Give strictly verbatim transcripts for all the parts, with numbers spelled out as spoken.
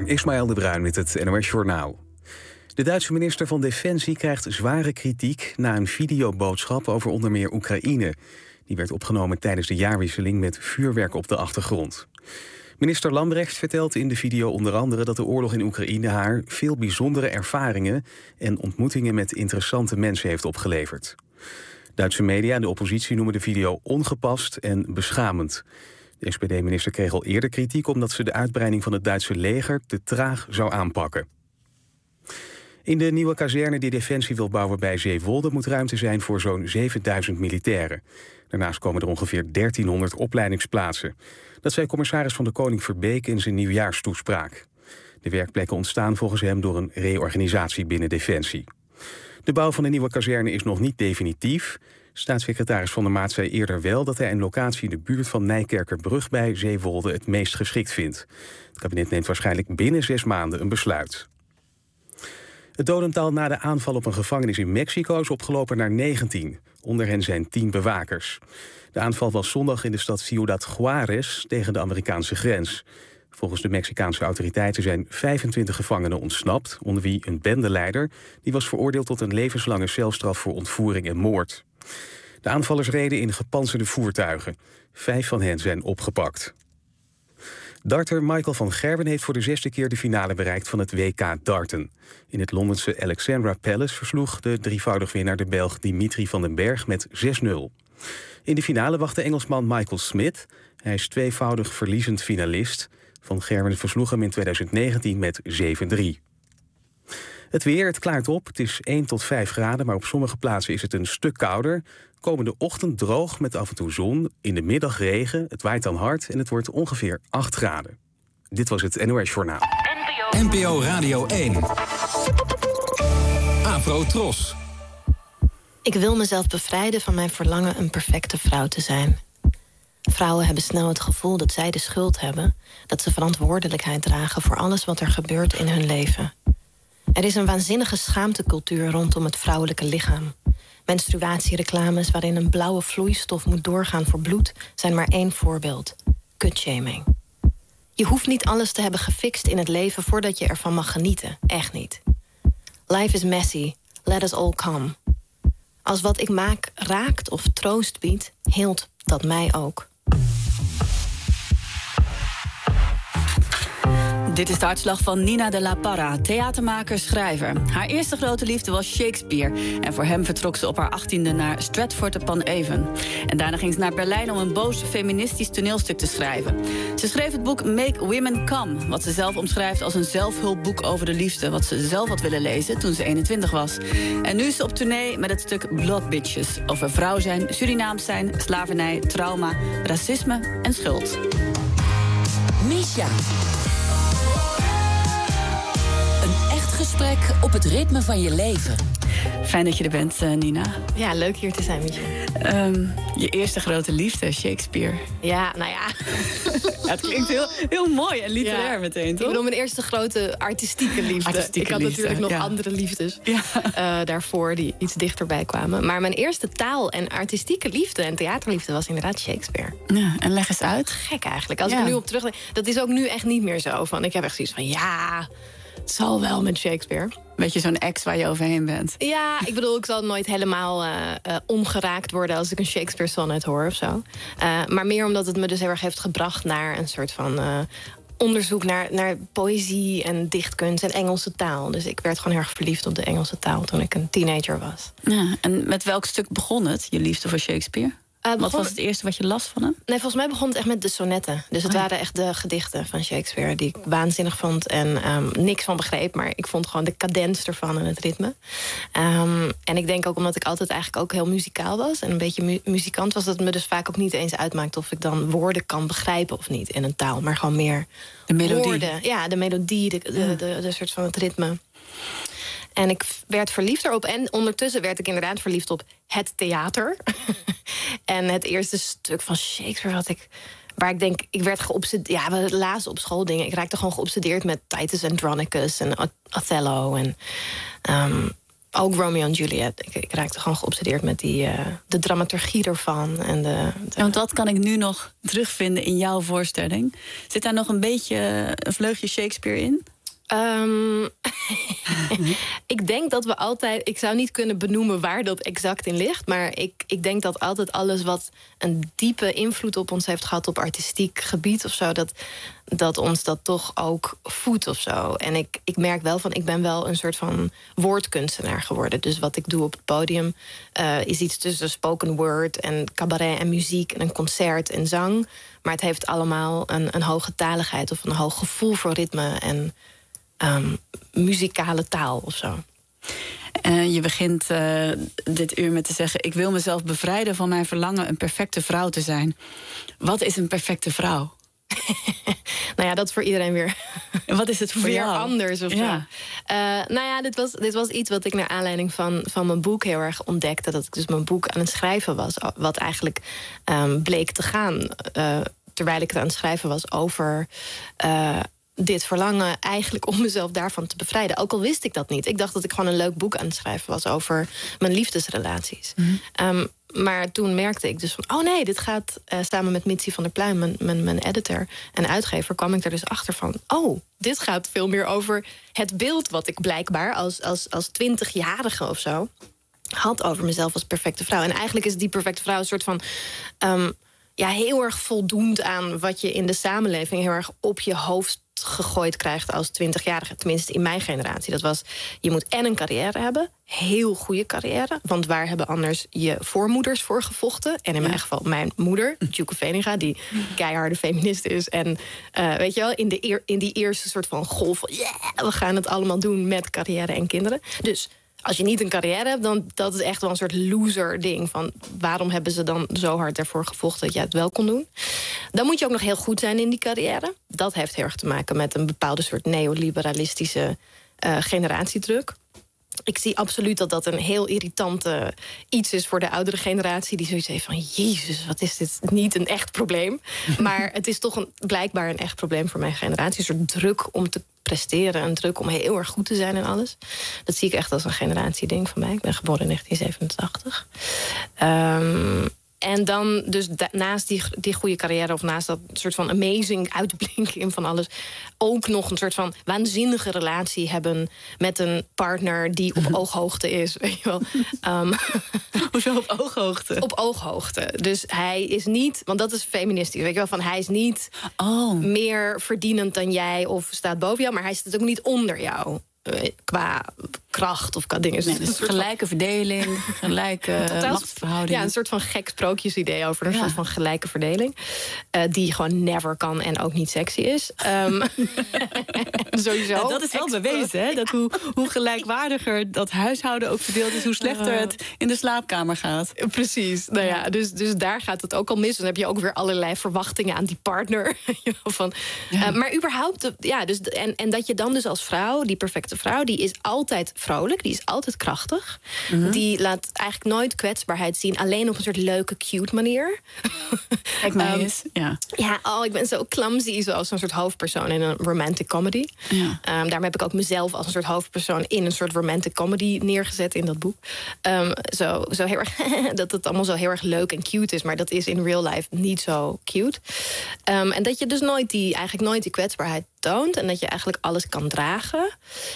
Ismaël de Bruin met het N O S Journaal. De Duitse minister van Defensie krijgt zware kritiek na een videoboodschap over onder meer Oekraïne. Die werd opgenomen tijdens de jaarwisseling met vuurwerk op de achtergrond. Minister Lambrecht vertelt in de video onder andere dat de oorlog in Oekraïne haar veel bijzondere ervaringen en ontmoetingen met interessante mensen heeft opgeleverd. Duitse media en de oppositie noemen de video ongepast en beschamend. De S P D-minister kreeg al eerder kritiek omdat ze de uitbreiding van het Duitse leger te traag zou aanpakken. In de nieuwe kazerne die Defensie wil bouwen bij Zeewolde moet ruimte zijn voor zo'n zevenduizend militairen. Daarnaast komen er ongeveer dertienhonderd opleidingsplaatsen. Dat zei commissaris van de Koning Verbeek in zijn nieuwjaarstoespraak. De werkplekken ontstaan volgens hem door een reorganisatie binnen Defensie. De bouw van de nieuwe kazerne is nog niet definitief. Staatssecretaris Van der Maat zei eerder wel dat hij een locatie in de buurt van Nijkerkerbrug bij Zeewolde het meest geschikt vindt. Het kabinet neemt waarschijnlijk binnen zes maanden een besluit. Het dodental na de aanval op een gevangenis in Mexico is opgelopen naar negentien. Onder hen zijn tien bewakers. De aanval was zondag in de stad Ciudad Juárez tegen de Amerikaanse grens. Volgens de Mexicaanse autoriteiten zijn vijfentwintig gevangenen ontsnapt, onder wie een bendeleider. Die was veroordeeld tot een levenslange celstraf voor ontvoering en moord. De aanvallers reden in gepantserde voertuigen. Vijf van hen zijn opgepakt. Darter Michael van Gerwen heeft voor de zesde keer de finale bereikt van het W K darten. In het Londense Alexandra Palace versloeg de drievoudig winnaar de Belg Dimitri van den Berg met zes nul. In de finale wacht de Engelsman Michael Smith. Hij is tweevoudig verliezend finalist. Van Gerwen versloeg hem in twintig negentien met zeven drie. Het weer, het klaart op. Het is één tot vijf graden, maar op sommige plaatsen is het een stuk kouder. Komende ochtend droog met af en toe zon. In de middag regen, het waait dan hard en het wordt ongeveer acht graden. Dit was het N O S Journaal. N P O Radio één. Afro Tros. Ik wil mezelf bevrijden van mijn verlangen een perfecte vrouw te zijn. Vrouwen hebben snel het gevoel dat zij de schuld hebben, dat ze verantwoordelijkheid dragen voor alles wat er gebeurt in hun leven. Er is een waanzinnige schaamtecultuur rondom het vrouwelijke lichaam. Menstruatiereclames waarin een blauwe vloeistof moet doorgaan voor bloed zijn maar één voorbeeld. Kutshaming. Je hoeft niet alles te hebben gefixt in het leven voordat je ervan mag genieten. Echt niet. Life is messy. Let us all come. Als wat ik maak raakt of troost biedt, heelt dat mij ook. Dit is de hartslag van Nina de la Parra, theatermaker, schrijver. Haar eerste grote liefde was Shakespeare. En voor hem vertrok ze op haar achttiende naar Stratford-upon-Avon. En daarna ging ze naar Berlijn om een boos feministisch toneelstuk te schrijven. Ze schreef het boek Make Women Come, wat ze zelf omschrijft als een zelfhulpboek over de liefde, wat ze zelf had willen lezen toen ze eenentwintig was. En nu is ze op tournee met het stuk Blood Bitches, over vrouw zijn, Surinaams zijn, slavernij, trauma, racisme en schuld. Misha. Een echt gesprek op het ritme van je leven. Fijn dat je er bent, uh, Nina. Ja, leuk hier te zijn met je. Um, je eerste grote liefde, Shakespeare. Ja, nou ja. Ja, het klinkt heel, heel mooi en literair ja. meteen, toch? Ik bedoel, mijn eerste grote artistieke liefde. Artistieke ik had liefde, natuurlijk nog ja. andere liefdes ja. uh, daarvoor die iets dichterbij kwamen. Maar mijn eerste taal- en artistieke liefde en theaterliefde was inderdaad Shakespeare. Ja, en leg eens uit. Gek eigenlijk. Als ja. ik er nu op terugdenk, dat is ook nu echt niet meer zo. Van, ik heb echt zoiets van, ja, het zal wel met Shakespeare. Beetje zo'n ex waar je overheen bent. Ja, ik bedoel, ik zal nooit helemaal uh, uh, omgeraakt worden als ik een Shakespeare sonnet hoor of zo. Uh, maar meer omdat het me dus heel erg heeft gebracht naar een soort van uh, onderzoek naar, naar poëzie en dichtkunst en Engelse taal. Dus ik werd gewoon erg verliefd op de Engelse taal toen ik een teenager was. Ja, en met welk stuk begon het, je liefde voor Shakespeare? Uh, begon... Wat was het eerste wat je las van hem? Nee, volgens mij begon het echt met de sonnetten. Dus het oh, ja. waren echt de gedichten van Shakespeare die ik waanzinnig vond en um, niks van begreep. Maar ik vond gewoon de cadens ervan en het ritme. Um, en ik denk ook omdat ik altijd eigenlijk ook heel muzikaal was en een beetje mu- muzikant was, dat het me dus vaak ook niet eens uitmaakt of ik dan woorden kan begrijpen of niet in een taal. Maar gewoon meer de melodie. Woorden. Ja, de melodie, de, de, ja. de, de, de soort van het ritme. En ik werd verliefd erop. En ondertussen werd ik inderdaad verliefd op het theater. En het eerste stuk van Shakespeare had ik, waar ik denk, ik werd geobsedeerd. Ja, we lazen op school dingen. Ik raakte gewoon geobsedeerd met Titus Andronicus en Othello. En um, ook Romeo en Juliet. Ik, ik raakte gewoon geobsedeerd met die, uh, de dramaturgie ervan. En de, de... Ja, want dat kan ik nu nog terugvinden in jouw voorstelling. Zit daar nog een beetje een vleugje Shakespeare in? Um, ik denk dat we altijd... Ik zou niet kunnen benoemen waar dat exact in ligt. Maar ik, ik denk dat altijd alles wat een diepe invloed op ons heeft gehad... op artistiek gebied of zo... dat, dat ons dat toch ook voedt of zo. En ik, ik merk wel van... Ik ben wel een soort van woordkunstenaar geworden. Dus wat ik doe op het podium... Uh, is iets tussen spoken word en cabaret en muziek... en een concert en zang. Maar het heeft allemaal een, een hoge taligheid... of een hoog gevoel voor ritme en... Um, muzikale taal of zo. Uh, je begint uh, dit uur met te zeggen... ik wil mezelf bevrijden van mijn verlangen een perfecte vrouw te zijn. Wat is een perfecte vrouw? Nou ja, dat is voor iedereen weer... Wat is het voor weer jou? anders of ja. zo. Uh, nou ja, dit was, dit was iets wat ik naar aanleiding van, van mijn boek heel erg ontdekte. Dat ik dus mijn boek aan het schrijven was. Wat eigenlijk um, bleek te gaan... Uh, terwijl ik het aan het schrijven was over... Uh, dit verlangen eigenlijk om mezelf daarvan te bevrijden. Ook al wist ik dat niet. Ik dacht dat ik gewoon een leuk boek aan het schrijven was... over mijn liefdesrelaties. Mm-hmm. Um, maar toen merkte ik dus van... oh nee, dit gaat uh, samen met Mitsi van der Pluijm... Mijn, mijn, mijn editor en uitgever... kwam ik er dus achter van... oh, dit gaat veel meer over het beeld... wat ik blijkbaar als, als, als twintigjarige of zo... had over mezelf als perfecte vrouw. En eigenlijk is die perfecte vrouw een soort van... Um, ja, heel erg voldoend aan wat je in de samenleving... heel erg op je hoofd gegooid krijgt als twintigjarige. Tenminste, in mijn generatie. Dat was, je moet en een carrière hebben. Heel goede carrière. Want waar hebben anders je voormoeders voor gevochten? En in mijn geval mijn moeder, Tjoeke Veninga... die keiharde feminist is. En uh, weet je wel, in, de eer, in die eerste soort van golf van... yeah, we gaan het allemaal doen met carrière en kinderen. Dus... als je niet een carrière hebt, dan dat is echt wel een soort loser-ding. Van waarom hebben ze dan zo hard ervoor gevochten dat jij het wel kon doen? Dan moet je ook nog heel goed zijn in die carrière. Dat heeft heel erg te maken met een bepaalde soort neoliberalistische uh, generatiedruk. Ik zie absoluut dat dat een heel irritante iets is voor de oudere generatie... die zoiets heeft van, jezus, wat is dit niet een echt probleem? Maar het is toch een, blijkbaar een echt probleem voor mijn generatie. Een soort druk om te presteren, een druk om heel erg goed te zijn en alles. Dat zie ik echt als een generatieding van mij. Ik ben geboren in negentien zevenentachtig. Um, En dan dus da- naast die, die goede carrière... of naast dat soort van amazing uitblinken van alles... ook nog een soort van waanzinnige relatie hebben... met een partner die op ooghoogte is. Weet je wel. Um, Hoezo op ooghoogte? Op ooghoogte. Dus hij is niet... want dat is feministisch, weet je wel. Van hij is niet oh. meer verdienend dan jij... of staat boven jou, maar hij staat ook niet onder jou... qua kracht of qua dingen. Nee, dus gelijke van... verdeling, gelijke Totaal, machtsverhouding. Ja, een soort van gek sprookjesidee over een ja. soort van gelijke verdeling. Uh, die gewoon never kan en ook niet sexy is. Um, sowieso. Ja, dat is wel bewezen, hè? Dat hoe, hoe gelijkwaardiger dat huishouden ook verdeeld is... hoe slechter uh, het in de slaapkamer gaat. Precies. Nou ja, dus, dus daar gaat het ook al mis. Dan heb je ook weer allerlei verwachtingen aan die partner. van, ja. uh, maar überhaupt, ja, dus, en, en dat je dan dus als vrouw, die perfecte vrouw... die is altijd vrolijk, die is altijd krachtig. Mm-hmm. Die laat eigenlijk nooit kwetsbaarheid zien... alleen op een soort leuke, cute manier. Kijk mij um, eens, ja. Ja, oh, ik ben zo clumsy, zoals een soort hoofdpersoon in een romantic comedy. Ja. Um, daarom heb ik ook mezelf als een soort hoofdpersoon... in een soort romantic comedy neergezet in dat boek. Um, zo, zo heel erg dat het allemaal zo heel erg leuk en cute is... maar dat is in real life niet zo cute. Um, en dat je dus nooit die, eigenlijk nooit die kwetsbaarheid toont... en dat je eigenlijk alles kan dragen...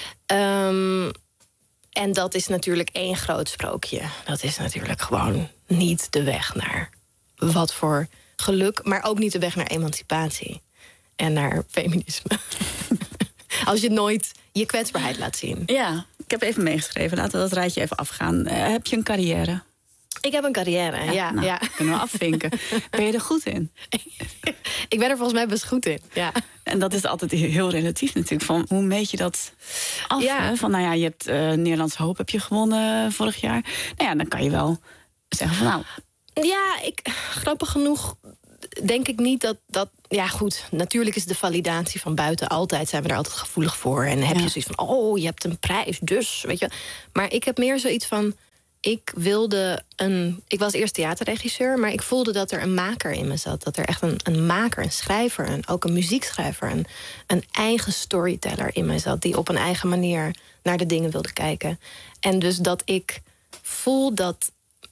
Um, en dat is natuurlijk één groot sprookje. Dat is natuurlijk gewoon niet de weg naar wat voor geluk... maar ook niet de weg naar emancipatie en naar feminisme. Als je nooit je kwetsbaarheid laat zien. Ja, ik heb even meegeschreven. Laten we dat rijtje even afgaan. Uh, heb je een carrière? Ik heb een carrière, ja. ja, nou, ja. Kunnen we afvinken. Ben je er goed in? Ik ben er volgens mij best goed in, ja. En dat is altijd heel relatief natuurlijk. Van, hoe meet je dat af? Ja. Hè? Van, nou ja, je hebt uh, Nederlands Hoop heb je gewonnen vorig jaar. Nou ja, dan kan je wel zeggen van nou... Ja, ik, grappig genoeg denk ik niet dat... dat ja, goed, natuurlijk is de validatie van buiten altijd... zijn we er altijd gevoelig voor. En heb ja. je zoiets van, oh, je hebt een prijs, dus, weet je. Maar ik heb meer zoiets van... Ik wilde een... Ik was eerst theaterregisseur, maar ik voelde dat er een maker in me zat. Dat er echt een, een maker, een schrijver, en ook een muziekschrijver... Een, een eigen storyteller in me zat... die op een eigen manier naar de dingen wilde kijken. En dus dat ik voel dat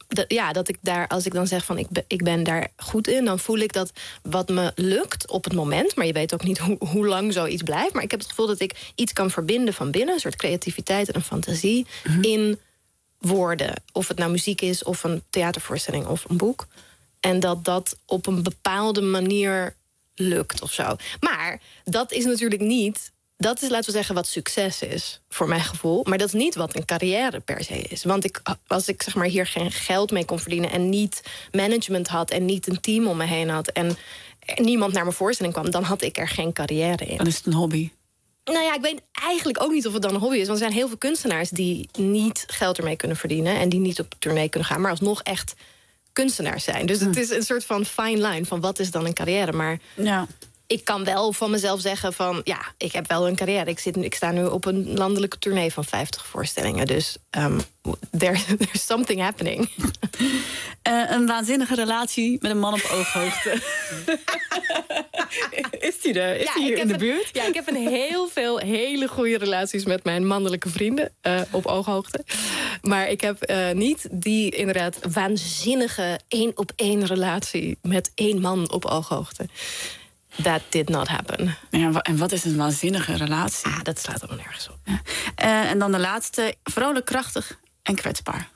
de, ja, dat ik daar, als ik dan zeg van ik ben, ik ben daar goed in, dan voel ik dat wat me lukt op het moment, maar je weet ook niet hoe, hoe lang zoiets blijft. Maar ik heb het gevoel dat ik iets kan verbinden van binnen, een soort creativiteit en een fantasie mm-hmm. in woorden. Of het nou muziek is, of een theatervoorstelling of een boek. En dat dat op een bepaalde manier lukt of zo. Maar dat is natuurlijk niet... Dat is, laten we zeggen, wat succes is, voor mijn gevoel. Maar dat is niet wat een carrière per se is. Want ik, als ik zeg maar hier geen geld mee kon verdienen en niet management had en niet een team om me heen had en niemand naar mijn voorstelling kwam, dan had ik er geen carrière in. Dan is het een hobby. Nou ja, ik weet eigenlijk ook niet of het dan een hobby is. Want er zijn heel veel kunstenaars die niet geld ermee kunnen verdienen en die niet op tournee kunnen gaan, maar alsnog echt kunstenaars zijn. Dus het is een soort van fine line van wat is dan een carrière. Maar ja. Ik kan wel van mezelf zeggen van ja, ik heb wel een carrière. Ik, zit, ik sta nu op een landelijke tournee van vijftig voorstellingen. Dus um, there, there's something happening. Uh, een waanzinnige relatie met een man op ooghoogte. Is die er? Is ja, die hier in de een, buurt? Ja, ik heb een heel veel hele goede relaties met mijn mannelijke vrienden uh, op ooghoogte. Maar ik heb uh, niet die inderdaad waanzinnige één-op-één relatie met één man op ooghoogte. That did not happen. Ja, en wat is een waanzinnige relatie? Ah, dat slaat er wel nergens op. Ja. Uh, en dan de laatste. Vrolijk, krachtig en kwetsbaar.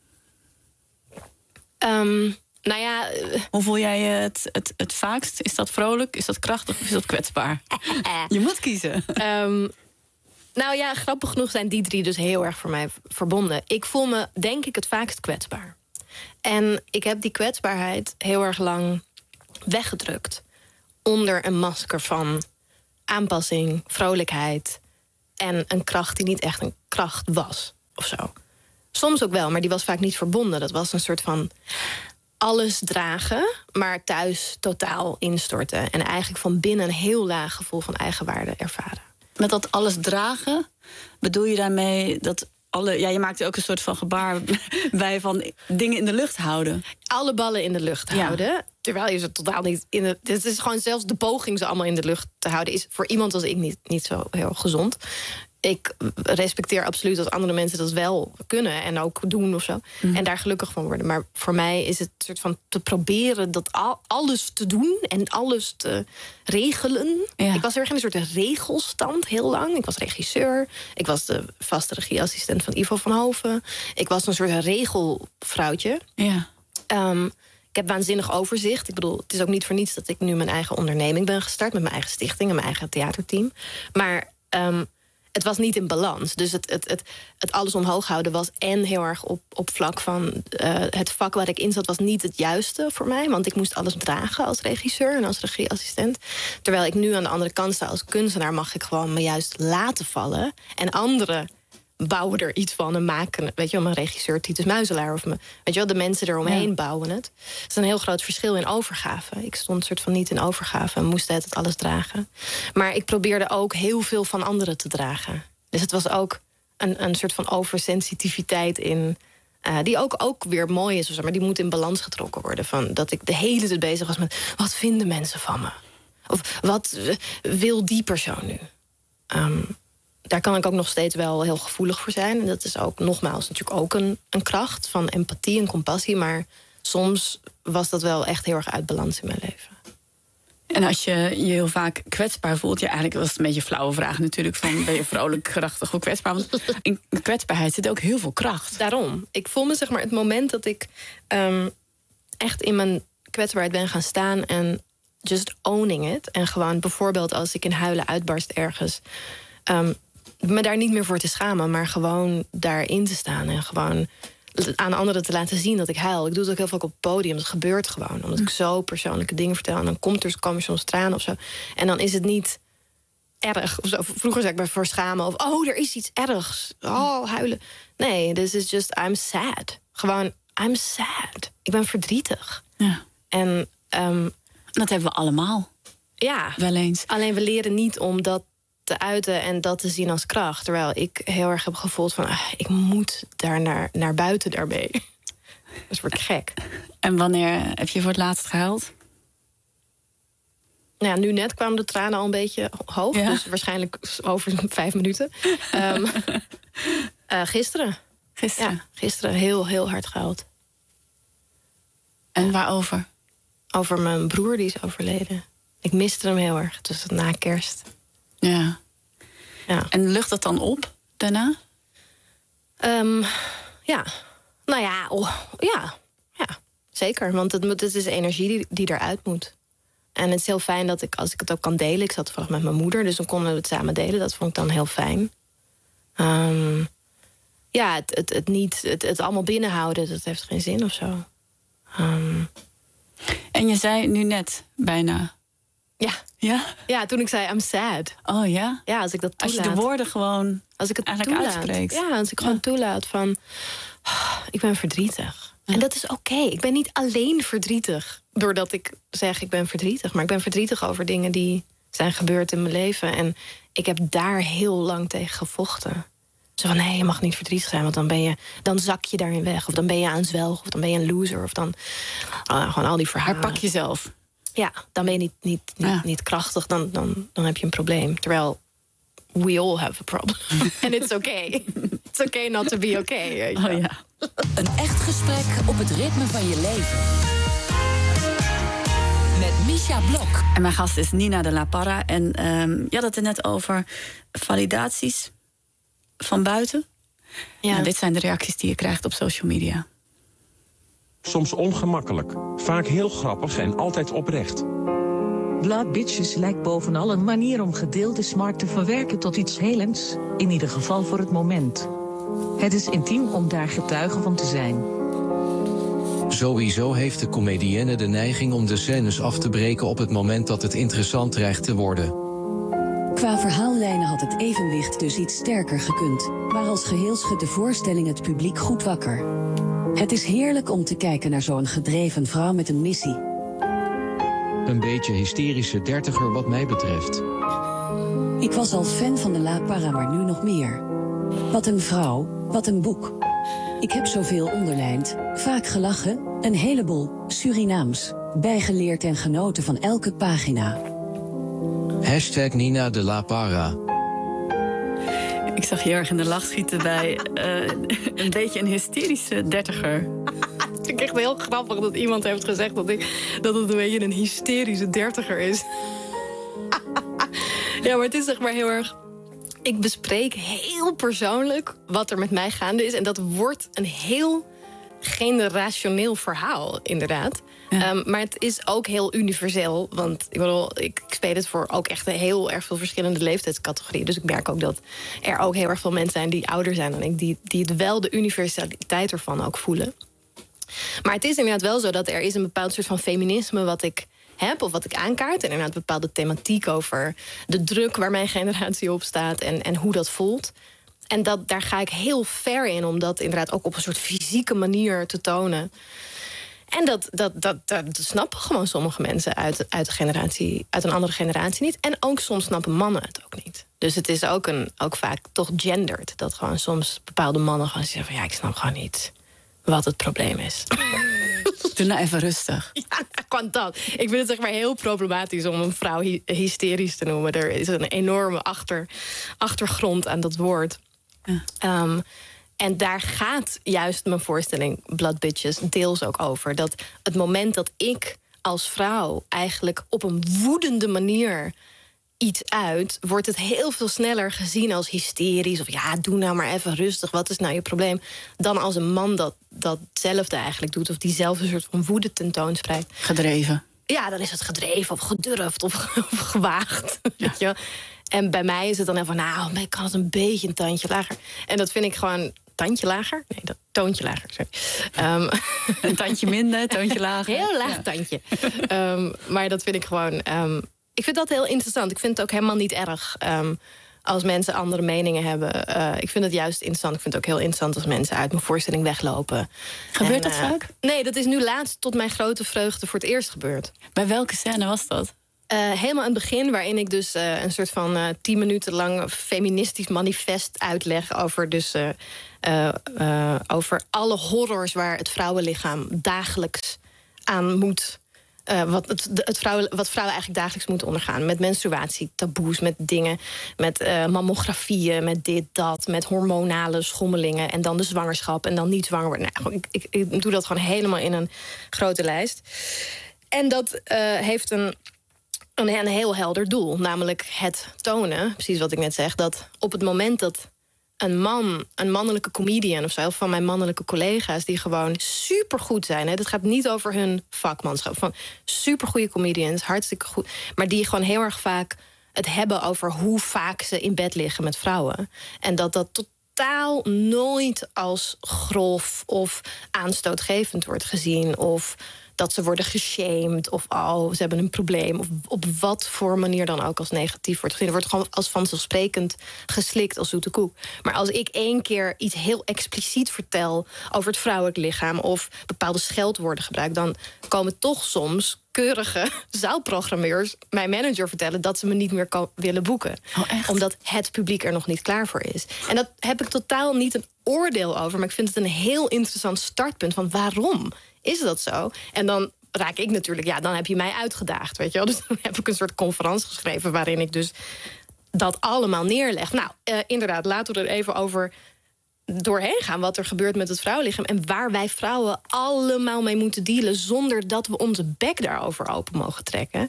Um, nou ja... Uh, Hoe voel jij je het, het, het vaakst? Is dat vrolijk, is dat krachtig of is dat kwetsbaar? Je moet kiezen. Um, nou ja, grappig genoeg zijn die drie dus heel erg voor mij verbonden. Ik voel me, denk ik, het vaakst kwetsbaar. En ik heb die kwetsbaarheid heel erg lang weggedrukt onder een masker van aanpassing, vrolijkheid en een kracht die niet echt een kracht was, of zo. Soms ook wel, maar die was vaak niet verbonden. Dat was een soort van alles dragen, maar thuis totaal instorten. En eigenlijk van binnen een heel laag gevoel van eigenwaarde ervaren. Met dat alles dragen, bedoel je daarmee dat alle... Ja, je maakt ook een soort van gebaar bij van dingen in de lucht houden. Alle ballen in de lucht ja. houden. Terwijl je ze totaal niet in de... Het is gewoon zelfs de poging ze allemaal in de lucht te houden is voor iemand als ik niet, niet zo heel gezond. Ik respecteer absoluut dat andere mensen dat wel kunnen en ook doen of zo. Mm. En daar gelukkig van worden. Maar voor mij is het een soort van te proberen dat al, alles te doen en alles te regelen. Ja. Ik was heel erg in een soort regelstand heel lang. Ik was regisseur. Ik was de vaste regieassistent van Ivo van Hoven. Ik was een soort regelvrouwtje. Ja. Um, ik heb waanzinnig overzicht. Ik bedoel, het is ook niet voor niets dat ik nu mijn eigen onderneming ben gestart met mijn eigen stichting en mijn eigen theaterteam. Maar um, het was niet in balans. Dus het, het, het, het alles omhoog houden was en heel erg op, op vlak van uh, het vak waar ik in zat was niet het juiste voor mij. Want ik moest alles dragen als regisseur en als regieassistent. Terwijl ik nu aan de andere kant sta als kunstenaar, mag ik gewoon me juist laten vallen. En anderen bouwen er iets van en maken, weet je wel, mijn regisseur Titus Muizelaar of me, weet je wel, de mensen eromheen ja. bouwen het. Het is een heel groot verschil in overgave. Ik stond soort van niet in overgave en moest het alles dragen. Maar ik probeerde ook heel veel van anderen te dragen. Dus het was ook een, een soort van oversensitiviteit in, uh, die ook, ook weer mooi is, maar die moet in balans getrokken worden. Van dat ik de hele tijd bezig was met wat vinden mensen van me? Of wat uh, wil die persoon nu? Um, Daar kan ik ook nog steeds wel heel gevoelig voor zijn. En dat is ook nogmaals natuurlijk ook een, een kracht van empathie en compassie. Maar soms was dat wel echt heel erg uit balans in mijn leven. En als je je heel vaak kwetsbaar voelt... Ja, eigenlijk was het een beetje een flauwe vraag natuurlijk... van ben je vrolijk, krachtig of kwetsbaar? Want in kwetsbaarheid zit ook heel veel kracht. Daarom. Ik voel me zeg maar het moment dat ik um, echt in mijn kwetsbaarheid ben gaan staan... en just owning it. En gewoon bijvoorbeeld als ik in huilen uitbarst ergens... Um, me daar niet meer voor te schamen, maar gewoon daarin te staan en gewoon aan anderen te laten zien dat ik huil. Ik doe het ook heel vaak op het podium. Dat gebeurt gewoon, omdat ik zo persoonlijke dingen vertel. En dan komt er, komen er soms tranen of zo. En dan is het niet erg. Of zo. Vroeger zei ik me voor schamen of oh, er is iets ergs. Oh, huilen. Nee, this is just, I'm sad. Gewoon, I'm sad. Ik ben verdrietig. Ja. En um, dat hebben we allemaal. Ja. Wel eens. Alleen we leren niet om dat te uiten en dat te zien als kracht. Terwijl ik heel erg heb gevoeld van... Ah, ik moet daar naar, naar buiten daarmee. Dus word ik gek. En wanneer heb je voor het laatst gehuild? Nou ja, nu net kwamen de tranen al een beetje hoog. Ja. Dus waarschijnlijk over vijf minuten. um, uh, gisteren. Gisteren? Ja, gisteren heel, heel hard gehuild. En waarover? Over mijn broer, die is overleden. Ik miste hem heel erg, dus na kerst. Ja. Ja. En lucht dat dan op daarna? Um, ja. Nou ja, oh, ja. ja, zeker. Want het, moet, het is energie die, die eruit moet. En het is heel fijn dat ik, als ik het ook kan delen... Ik zat toevallig met mijn moeder, dus dan konden we het samen delen. Dat vond ik dan heel fijn. Um, ja, het, het, het niet, het, het allemaal binnenhouden, dat heeft geen zin of zo. Um, en je zei nu net bijna... Ja. Ja? Ja, toen ik zei I'm sad. Oh ja? Ja, als ik dat toelaat. Als je de woorden gewoon als ik het eigenlijk toelaat. uitspreekt. Ja, als ik gewoon ja. toelaat van... Oh, ik ben verdrietig. Ja. En dat is oké. Okay. Ik ben niet alleen verdrietig doordat ik zeg ik ben verdrietig. Maar ik ben verdrietig over dingen die zijn gebeurd in mijn leven. En ik heb daar heel lang tegen gevochten. Zo van, nee, je mag niet verdrietig zijn, want dan ben je, dan zak je daarin weg. Of dan ben je aan zwelg, of dan ben je een loser. Of dan uh, gewoon al die verhalen. Herpak jezelf. Ja, dan ben je niet, niet, niet, ja. niet krachtig, dan, dan, dan heb je een probleem. Terwijl, we all have a problem. And it's okay. It's okay not to be okay. Oh, ja. Een echt gesprek op het ritme van je leven. Met Misha Blok. En mijn gast is Nina de La Parra. En um, je had het er net over validaties van buiten. Ja. Nou, dit zijn de reacties die je krijgt op social media. Soms ongemakkelijk, vaak heel grappig en altijd oprecht. Blood Bitches lijkt bovenal een manier om gedeelde smart te verwerken tot iets helends, in ieder geval voor het moment. Het is intiem om daar getuige van te zijn. Sowieso heeft de comedienne de neiging om de scènes af te breken op het moment dat het interessant dreigt te worden. Qua verhaallijnen had het evenwicht dus iets sterker gekund, maar als geheel schudt de voorstelling het publiek goed wakker. Het is heerlijk om te kijken naar zo'n gedreven vrouw met een missie. Een beetje hysterische dertiger wat mij betreft. Ik was al fan van de La Parra, maar nu nog meer. Wat een vrouw, wat een boek. Ik heb zoveel onderlijnd, vaak gelachen, een heleboel, Surinaams, bijgeleerd en genoten van elke pagina. Hashtag Nina de La Parra. Ik zag je erg in de lach schieten bij uh, een beetje een hysterische dertiger. Het vind ik echt heel grappig dat iemand heeft gezegd dat, ik, dat het een beetje een hysterische dertiger is. Ja, maar het is zeg maar heel erg... Ik bespreek heel persoonlijk wat er met mij gaande is. En dat wordt een heel generationeel verhaal, inderdaad. Ja. Um, maar het is ook heel universeel. Want ik bedoel, ik, ik speel het voor ook echt heel erg veel verschillende leeftijdscategorieën. Dus ik merk ook dat er ook heel erg veel mensen zijn die ouder zijn dan ik. Die, die het wel de universaliteit ervan ook voelen. Maar het is inderdaad wel zo dat er is een bepaald soort van feminisme wat ik heb of wat ik aankaart. En inderdaad een bepaalde thematiek over de druk waar mijn generatie op staat en, en hoe dat voelt. En dat, daar ga ik heel ver in om dat inderdaad ook op een soort fysieke manier te tonen. En dat, dat, dat, dat snappen gewoon sommige mensen uit, uit, de generatie, uit een andere generatie niet. En ook soms snappen mannen het ook niet. Dus het is ook, een, ook vaak toch gendered. Dat gewoon soms bepaalde mannen gewoon zeggen van ja, ik snap gewoon niet wat het probleem is. Doe nou even rustig. Ja, gewoon dat. Ik vind het zeg maar heel problematisch om een vrouw hy- hysterisch te noemen. Er is een enorme achter, achtergrond aan dat woord. Ja. Um, en daar gaat juist mijn voorstelling Blood Bitches deels ook over. Dat het moment dat ik als vrouw eigenlijk op een woedende manier iets uit, wordt het heel veel sneller gezien als hysterisch. Of ja, doe nou maar even rustig, wat is nou je probleem? Dan als een man dat, dat hetzelfde eigenlijk doet, of diezelfde soort van woede tentoonspreidt. Gedreven. Ja, dan is het gedreven of gedurfd of, of gewaagd. Ja. Weet je? En bij mij is het dan even van, nou, ik kan het een beetje een tandje lager. En dat vind ik gewoon, tandje lager? Nee, dat, toontje lager, sorry. Um, een tandje minder, toontje lager. Heel laag ja. tandje. Um, maar dat vind ik gewoon, um, ik vind dat heel interessant. Ik vind het ook helemaal niet erg um, als mensen andere meningen hebben. Uh, ik vind het juist interessant. Ik vind het ook heel interessant als mensen uit mijn voorstelling weglopen. Gebeurt en, dat uh, vaak? Nee, dat is nu laatst tot mijn grote vreugde voor het eerst gebeurd. Bij welke scène was dat? Uh, helemaal aan het begin, waarin ik dus uh, een soort van uh, tien minuten lang feministisch manifest uitleg over, dus, uh, uh, uh, over alle horrors waar het vrouwenlichaam dagelijks aan moet Uh, wat, het, het vrouwen, wat vrouwen eigenlijk dagelijks moeten ondergaan. Met menstruatie, taboes, met dingen. Met uh, mammografieën, met dit, dat. Met hormonale schommelingen. En dan de zwangerschap. En dan niet zwanger worden. Nou, ik, ik, ik doe dat gewoon helemaal in een grote lijst. En dat uh, heeft een, een, een heel helder doel. Namelijk het tonen, precies wat ik net zeg. Dat op het moment dat een man, een mannelijke comedian of zo, of van mijn mannelijke collega's die gewoon supergoed zijn. Hè. Dat gaat niet over hun vakmanschap. Van supergoeie comedians, hartstikke goed. Maar die gewoon heel erg vaak het hebben over hoe vaak ze in bed liggen met vrouwen. En dat dat totaal nooit als grof of aanstootgevend wordt gezien. Of dat ze worden geshamed. Of oh, ze hebben een probleem. Of op wat voor manier dan ook als negatief wordt gezien. Er wordt gewoon als vanzelfsprekend geslikt als zoete koek. Maar als ik één keer iets heel expliciet vertel over het vrouwelijk lichaam, of bepaalde scheldwoorden gebruik, dan komen toch soms keurige zaalprogrammeurs mijn manager vertellen dat ze me niet meer kan willen boeken. Oh, echt? Omdat het publiek er nog niet klaar voor is. En dat heb ik totaal niet een oordeel over, maar ik vind het een heel interessant startpunt van waarom is dat zo? En dan raak ik natuurlijk, ja, dan heb je mij uitgedaagd, weet je wel. Dus dan heb ik een soort conferentie geschreven waarin ik dus dat allemaal neerleg. Nou, uh, inderdaad, laten we er even over doorheen gaan wat er gebeurt met het vrouwenlichaam en waar wij vrouwen allemaal mee moeten dealen zonder dat we onze bek daarover open mogen trekken.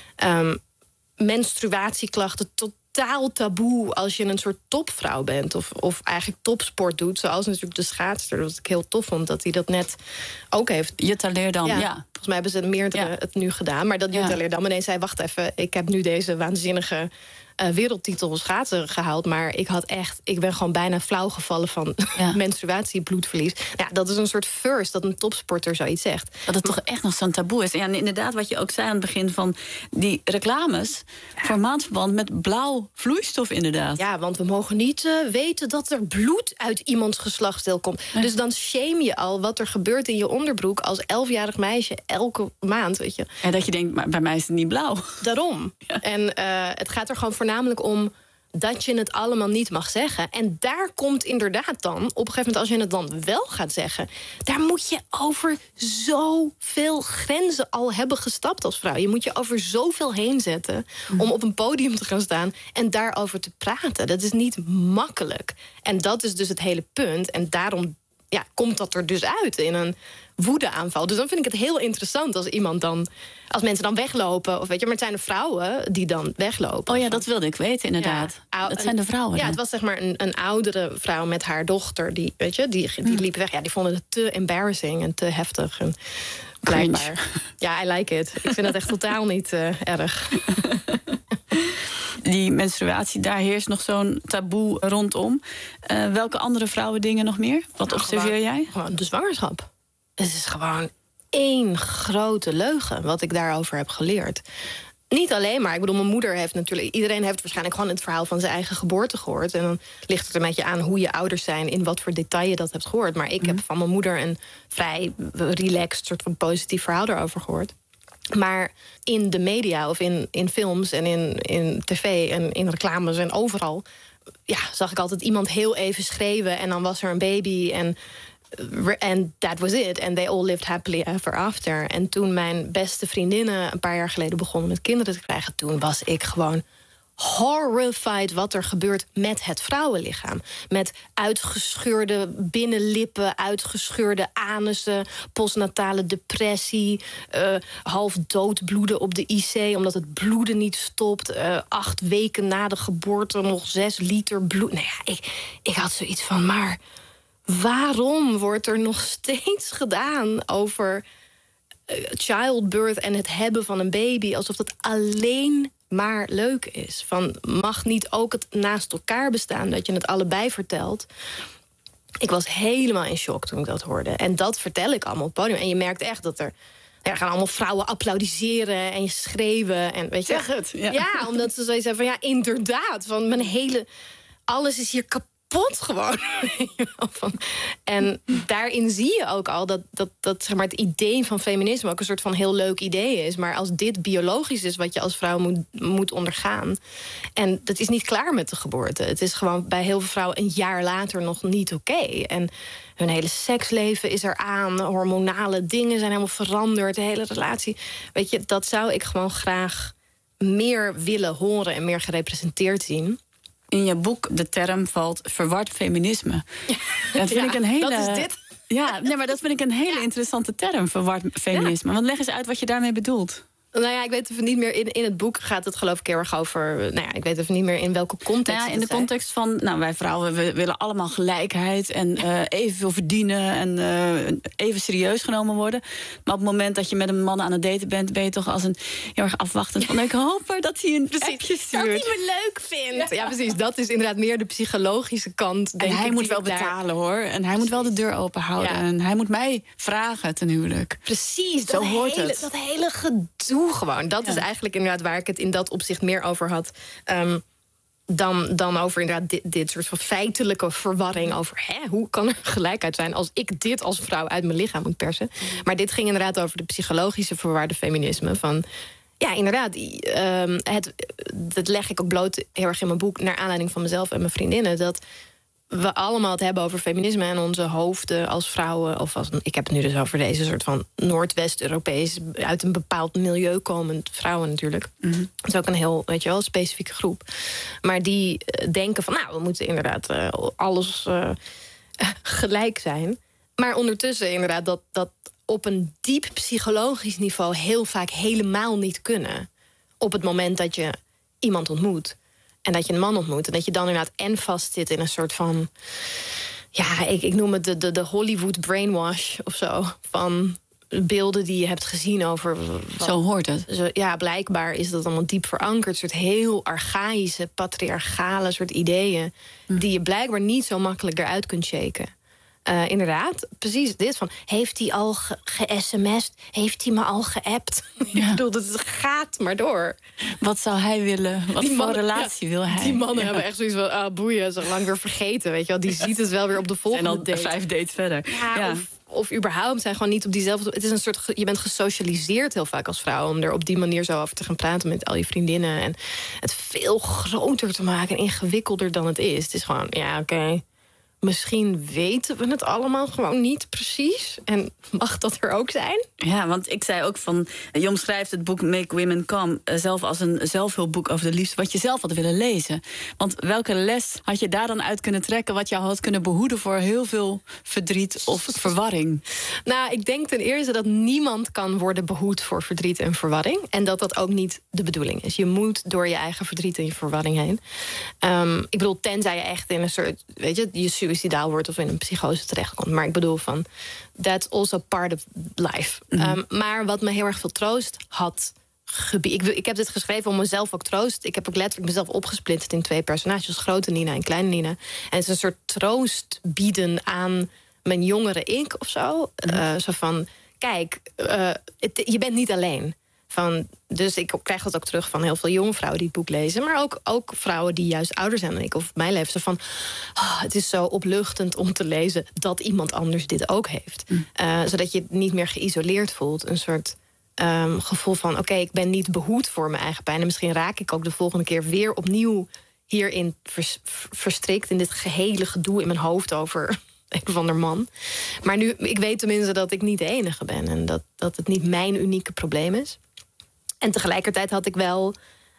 Um, menstruatieklachten, totaal taboe als je een soort topvrouw bent of, of eigenlijk topsport doet, zoals natuurlijk de schaatster, wat ik heel tof vond dat hij dat net ook heeft. Jutta Leerdam, ja. ja. Volgens mij hebben ze meerdere ja. het nu gedaan, maar dat Jutta ja. Leerdam ineens zei, wacht even, ik heb nu deze waanzinnige Uh, wereldtitel schaatsen gehaald, maar ik had echt, ik ben gewoon bijna flauw gevallen van ja. menstruatie, bloedverlies. Ja, dat is een soort first dat een topsporter zoiets zegt. Dat het toch echt nog zo'n taboe is. Ja, en inderdaad, wat je ook zei aan het begin van die reclames ja. voor maandverband met blauw vloeistof, inderdaad. Ja, want we mogen niet uh, weten dat er bloed uit iemands geslachtsdeel komt. Ja. Dus dan shame je al wat er gebeurt in je onderbroek als elfjarig meisje elke maand, weet je. En dat je denkt, maar bij mij is het niet blauw. Daarom. Ja. En uh, het gaat er gewoon voor namelijk om dat je het allemaal niet mag zeggen. En daar komt inderdaad dan, op een gegeven moment als je het dan wel gaat zeggen, daar moet je over zoveel grenzen al hebben gestapt als vrouw. Je moet je over zoveel heen zetten mm. om op een podium te gaan staan en daarover te praten. Dat is niet makkelijk. En dat is dus het hele punt. En daarom ja, komt dat er dus uit in een woedeaanval. Dus dan vind ik het heel interessant als iemand dan, als mensen dan weglopen, of weet je, maar het zijn de vrouwen die dan weglopen. Oh ja, dat wilde ik weten, inderdaad. Ja, dat zijn de vrouwen. Ja, dan. Het was zeg maar een, een oudere vrouw met haar dochter, die, weet je, die, die mm. liep weg. Ja, die vonden het te embarrassing en te heftig. En blijkbaar. Ja, I like it. Ik vind dat echt totaal niet uh, erg. Die menstruatie, daar heerst nog zo'n taboe rondom. Uh, welke andere vrouwendingen nog meer? Wat nou, observeer gewoon, jij? Gewoon de zwangerschap. Het is gewoon één grote leugen wat ik daarover heb geleerd. Niet alleen maar, ik bedoel, mijn moeder heeft natuurlijk, iedereen heeft waarschijnlijk gewoon het verhaal van zijn eigen geboorte gehoord. En dan ligt het er met je aan hoe je ouders zijn, in wat voor detail je dat hebt gehoord. Maar ik mm. heb van mijn moeder een vrij relaxed, soort van positief verhaal erover gehoord. Maar in de media of in, in films en in, in tv en in reclames en overal, ja, zag ik altijd iemand heel even schreeuwen en dan was er een baby en en that was it. And they all lived happily ever after. En toen mijn beste vriendinnen een paar jaar geleden begonnen met kinderen te krijgen, toen was ik gewoon horrified wat er gebeurt met het vrouwenlichaam. Met uitgescheurde binnenlippen, uitgescheurde anussen, postnatale depressie, uh, half doodbloeden op de I C omdat het bloeden niet stopt. Uh, acht weken na de geboorte nog zes liter bloed. Nou ja, ik, ik had zoiets van, maar waarom wordt er nog steeds gedaan over childbirth en het hebben van een baby alsof dat alleen maar leuk is? Van, mag niet ook het naast elkaar bestaan, dat je het allebei vertelt? Ik was helemaal in shock toen ik dat hoorde. En dat vertel ik allemaal op het podium. En je merkt echt dat er, er gaan allemaal vrouwen applaudisseren en je schreeuwen. En weet je, zeg het. Ja. ja, omdat ze zoiets hebben van, ja, inderdaad, van mijn hele, alles is hier kapot. kapot gewoon. En daarin zie je ook al dat, dat, dat zeg maar, het idee van feminisme ook een soort van heel leuk idee is. Maar als dit biologisch is wat je als vrouw moet, moet ondergaan. En dat is niet klaar met de geboorte. Het is gewoon bij heel veel vrouwen een jaar later nog niet oké. Okay. En hun hele seksleven is eraan. Hormonale dingen zijn helemaal veranderd. De hele relatie. Weet je, dat zou ik gewoon graag meer willen horen en meer gerepresenteerd zien. In je boek, de term valt verward feminisme. Dat vind ja, ik een hele. Dat is dit. Ja, nee, maar dat vind ik een hele ja. interessante term, verward feminisme. Ja. Want leg eens uit wat je daarmee bedoelt. Nou ja, ik weet even niet meer. In, in het boek gaat het geloof ik heel erg over. Nou ja, ik weet even niet meer in welke context. Nou ja, in de zijn. context van. Nou, wij vrouwen we willen allemaal gelijkheid en uh, evenveel verdienen en uh, even serieus genomen worden. Maar op het moment dat je met een man aan het daten bent, ben je toch als een heel erg afwachtend van. Ik hoop maar dat hij een precies, appje stuurt. Dat hij me leuk vindt. Ja. ja, precies. Dat is inderdaad meer de psychologische kant. Denk en hij ik, moet wel daar... betalen hoor. En hij moet wel de deur open houden. Ja. En hij moet mij vragen ten huwelijk. Precies. Zo dat hoort hele, het. Dat hele gedoe gewoon. Dat ja. is eigenlijk inderdaad waar ik het in dat opzicht meer over had. Um, dan, dan over inderdaad dit, dit soort van feitelijke verwarring over hè, hoe kan er gelijkheid zijn als ik dit als vrouw uit mijn lichaam moet persen. Maar dit ging inderdaad over de psychologische verwarde feminisme van. Ja, inderdaad. Um, het, dat leg ik ook bloot heel erg in mijn boek naar aanleiding van mezelf en mijn vriendinnen. Dat we allemaal het hebben over feminisme en onze hoofden als vrouwen. Of als, ik heb het nu dus over deze soort van Noordwest-Europees, uit een bepaald milieu komend vrouwen natuurlijk. Mm-hmm. Dat is ook een heel, weet je wel, specifieke groep. Maar die uh, denken van, nou, we moeten inderdaad uh, alles uh, gelijk zijn. Maar ondertussen inderdaad dat, dat op een diep psychologisch niveau heel vaak helemaal niet kunnen. Op het moment dat je iemand ontmoet. En dat je een man ontmoet. En dat je dan inderdaad en vastzit in een soort van. Ja, ik, ik noem het de, de, de Hollywood brainwash of zo. Van beelden die je hebt gezien over. Wat, zo hoort het. Zo, ja, blijkbaar is dat allemaal diep verankerd. Een soort heel archaïsche, patriarchale soort ideeën. Hm. Die je blijkbaar niet zo makkelijk eruit kunt shaken. Uh, inderdaad, precies dit van. Heeft hij al ge-sms'd? Heeft hij me al geappt? Ja. Ik bedoel, het gaat maar door. Wat zou hij willen? Wat die voor mannen, relatie ja, wil hij? Die mannen ja. hebben echt zoiets van, ah, boeien, zo lang weer vergeten. Weet je wel, die ziet het wel weer op de volgende date. En al vijf dates verder. Ja, ja. Of, of überhaupt zijn gewoon niet op diezelfde. Het is een soort. Je bent gesocialiseerd heel vaak als vrouw om er op die manier zo over te gaan praten met al je vriendinnen en het veel groter te maken en ingewikkelder dan het is. Het is gewoon, ja, oké. Okay. Misschien weten we het allemaal gewoon niet precies. En mag dat er ook zijn? Ja, want ik zei ook van. Je omschrijft het boek Make Women Come zelf als een zelfhulpboek over de liefde. Wat je zelf had willen lezen. Want welke les had je daar dan uit kunnen trekken? Wat jou had kunnen behoeden voor heel veel verdriet of verwarring? Nou, ik denk ten eerste dat niemand kan worden behoed voor verdriet en verwarring. En dat dat ook niet de bedoeling is. Je moet door je eigen verdriet en je verwarring heen. Um, ik bedoel, tenzij je echt in een soort. Weet je, je suicidaal wordt of in een psychose terechtkomt. Maar ik bedoel van, that's also part of life. Mm-hmm. Um, maar wat me heel erg veel troost had gebied. Ik, ik heb dit geschreven om mezelf ook troost. Ik heb ook letterlijk mezelf opgesplitst in twee personages. Grote Nina en kleine Nina. En het is een soort troost bieden aan mijn jongere ik of zo. Mm-hmm. Uh, zo van, kijk, uh, het, je bent niet alleen. Van, dus ik krijg dat ook terug van heel veel jonge vrouwen die het boek lezen. Maar ook, ook vrouwen die juist ouder zijn dan ik of mijn leven. Zo van, oh, het is zo opluchtend om te lezen dat iemand anders dit ook heeft. Mm. Uh, zodat je niet meer geïsoleerd voelt. Een soort um, gevoel van, oké, okay, ik ben niet behoed voor mijn eigen pijn. En misschien raak ik ook de volgende keer weer opnieuw hierin vers, verstrikt. In dit gehele gedoe in mijn hoofd over een of ander man. Maar nu, ik weet tenminste dat ik niet de enige ben. En dat, dat het niet mijn unieke probleem is. En tegelijkertijd had ik wel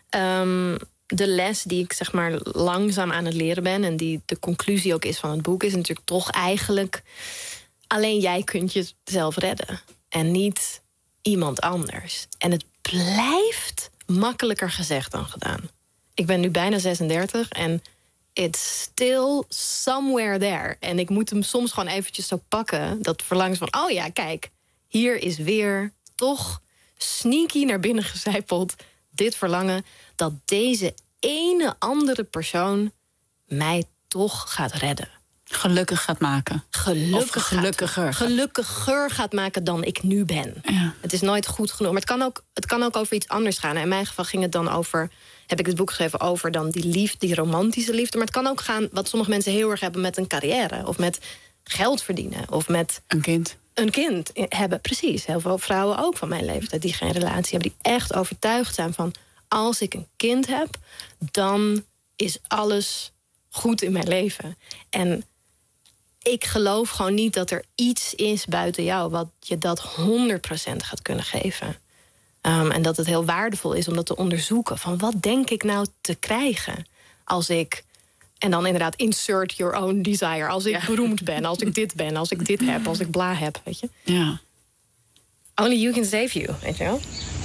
um, de les die ik zeg maar langzaam aan het leren ben. En die de conclusie ook is van het boek. Is natuurlijk toch eigenlijk alleen jij kunt jezelf redden. En niet iemand anders. En het blijft makkelijker gezegd dan gedaan. Ik ben nu bijna zesendertig en it's still somewhere there. En ik moet hem soms gewoon eventjes zo pakken. Dat verlangen van, oh ja, kijk. Hier is weer toch sneaky naar binnen gezijpeld dit verlangen dat deze ene andere persoon mij toch gaat redden. gelukkig gaat maken. Gelukkig of gelukkiger. Gaat, gelukkiger gaat maken dan ik nu ben. Ja. Het is nooit goed genoeg. Maar het kan, ook, het kan ook over iets anders gaan. In mijn geval ging het dan over... heb ik het boek geschreven over dan die liefde, die romantische liefde. Maar het kan ook gaan, wat sommige mensen heel erg hebben... met een carrière, of met geld verdienen, of met... Een kind. Een kind hebben, precies. Heel veel vrouwen ook van mijn leeftijd die geen relatie hebben... die echt overtuigd zijn van... als ik een kind heb, dan is alles goed in mijn leven. En ik geloof gewoon niet dat er iets is buiten jou... wat je dat honderd procent gaat kunnen geven. Um, en dat het heel waardevol is om dat te onderzoeken. Van wat denk ik nou te krijgen als ik... en dan inderdaad insert your own desire. Als ik ja. beroemd ben, als ik dit ben, als ik dit heb... als ik bla heb, weet je. Ja. Only you can save you, weet je wel.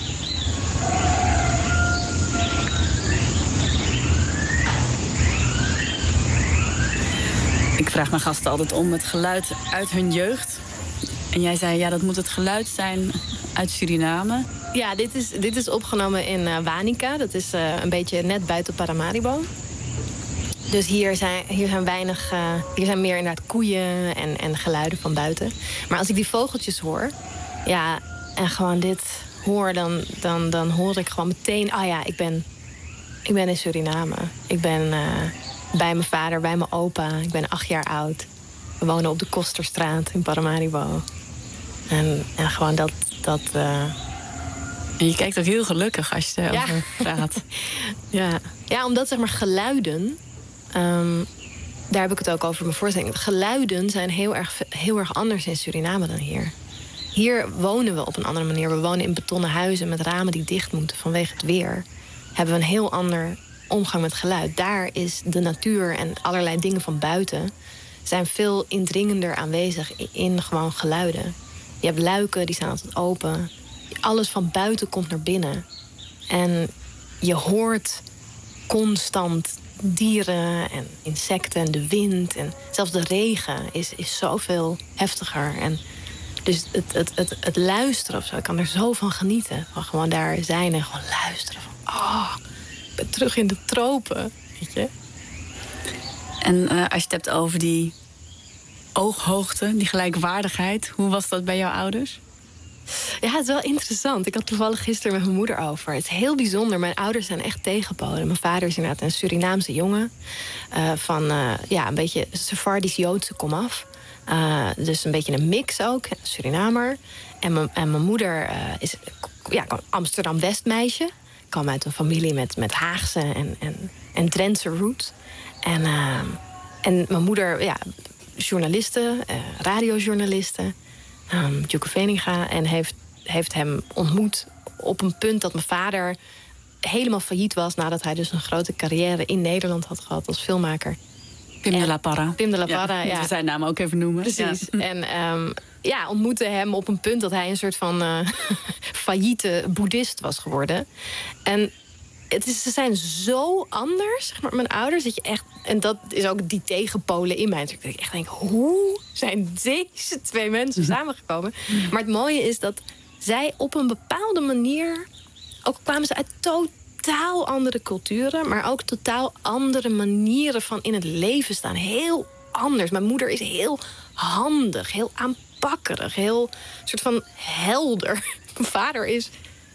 Ik vraag mijn gasten altijd om het geluid uit hun jeugd. En jij zei, ja, dat moet het geluid zijn uit Suriname. Ja, dit is, dit is opgenomen in uh, Wanica. Dat is uh, een beetje net buiten Paramaribo. Dus hier zijn, hier zijn weinig... Uh, hier zijn meer inderdaad koeien en, en geluiden van buiten. Maar als ik die vogeltjes hoor... ja, en gewoon dit hoor... dan, dan, dan hoor ik gewoon meteen... ah ja, ik ben, ik ben in Suriname. Ik ben uh, bij mijn vader, bij mijn opa. Ik ben acht jaar oud. We wonen op de Kosterstraat in Paramaribo. En, en gewoon dat... dat uh... En je kijkt ook heel gelukkig als je erover ja. praat. ja. ja, omdat zeg maar geluiden... Um, daar heb ik het ook over in mijn voorstelling. Geluiden zijn heel erg, heel erg anders in Suriname dan hier. Hier wonen we op een andere manier. We wonen in betonnen huizen met ramen die dicht moeten vanwege het weer. Hebben we een heel ander omgang met geluid. Daar is de natuur en allerlei dingen van buiten... zijn veel indringender aanwezig in, in gewoon geluiden. Je hebt luiken, die staan altijd open. Alles van buiten komt naar binnen. En je hoort constant... dieren en insecten en de wind. En zelfs de regen is, is zoveel heftiger. En dus het, het, het, het luisteren of zo, ik kan er zo van genieten. Van gewoon daar zijn en gewoon luisteren. Van, oh, ik ben terug in de tropen. Weet je? En uh, als je het hebt over die ooghoogte, die gelijkwaardigheid... hoe was dat bij jouw ouders? Ja, het is wel interessant. Ik had toevallig gisteren met mijn moeder over. Het is heel bijzonder. Mijn ouders zijn echt tegenpolen. Mijn vader is inderdaad een Surinaamse jongen. Uh, van uh, ja, een beetje Sephardisch-Joodse komaf. Uh, dus een beetje een mix ook. Surinamer. En mijn, en mijn moeder uh, is ja, Amsterdam-West meisje. Kwam uit een familie met, met Haagse en, en, en Drentse roots. En, uh, en mijn moeder, ja, journaliste, uh, radiojournaliste... Um, Djoeke Veninga en heeft, heeft hem ontmoet op een punt dat mijn vader helemaal failliet was... nadat hij dus een grote carrière in Nederland had gehad als filmmaker. Pim en, de la Parra. Pim de la Parra, ja. ja. We zijn naam ook even noemen. Precies. Ja. En um, ja, ontmoette hem op een punt dat hij een soort van uh, failliete boeddhist was geworden. En het is, ze zijn zo anders, zeg maar, mijn ouders, dat je echt... en dat is ook die tegenpolen in mij. Dat ik echt denk, hoe zijn deze twee mensen samengekomen? Maar het mooie is dat zij op een bepaalde manier... ook kwamen ze uit totaal andere culturen... maar ook totaal andere manieren van in het leven staan. Heel anders. Mijn moeder is heel handig, heel aanpakkerig... heel soort van helder. Mijn vader is...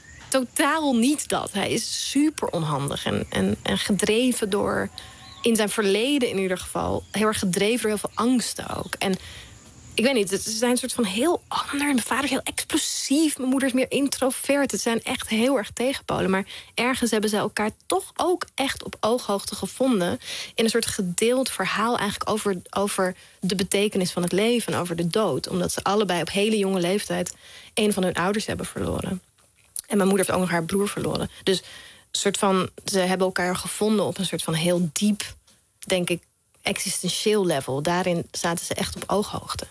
totaal niet dat. Hij is super onhandig en, en, en gedreven door... in zijn verleden in ieder geval... heel erg gedreven door heel veel angsten ook. En ik weet niet, ze zijn een soort van heel ander. Mijn vader is heel explosief, mijn moeder is meer introvert. Het zijn echt heel erg tegenpolen. Maar ergens hebben ze elkaar toch ook echt op ooghoogte gevonden... in een soort gedeeld verhaal eigenlijk over, over de betekenis van het leven... en over de dood. Omdat ze allebei op hele jonge leeftijd... een van hun ouders hebben verloren. En mijn moeder heeft ook nog haar broer verloren. Dus soort van, ze hebben elkaar gevonden op een soort van heel diep, denk ik, existentieel level. Daarin zaten ze echt op ooghoogte.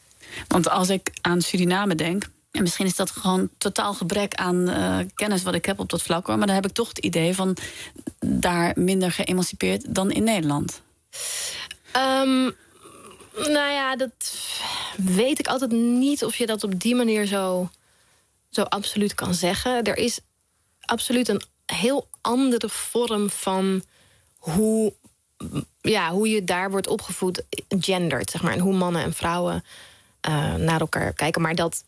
Want als ik aan Suriname denk, en misschien is dat gewoon totaal gebrek aan uh, kennis wat ik heb op dat vlak, hoor, maar dan heb ik toch het idee van daar minder geëmancipeerd dan in Nederland. Um, nou ja, dat weet ik altijd niet of je dat op die manier zo... zo absoluut kan zeggen. Er is absoluut een heel andere vorm van hoe ja, hoe je daar wordt opgevoed, gendert, zeg maar. En hoe mannen en vrouwen uh, naar elkaar kijken. Maar dat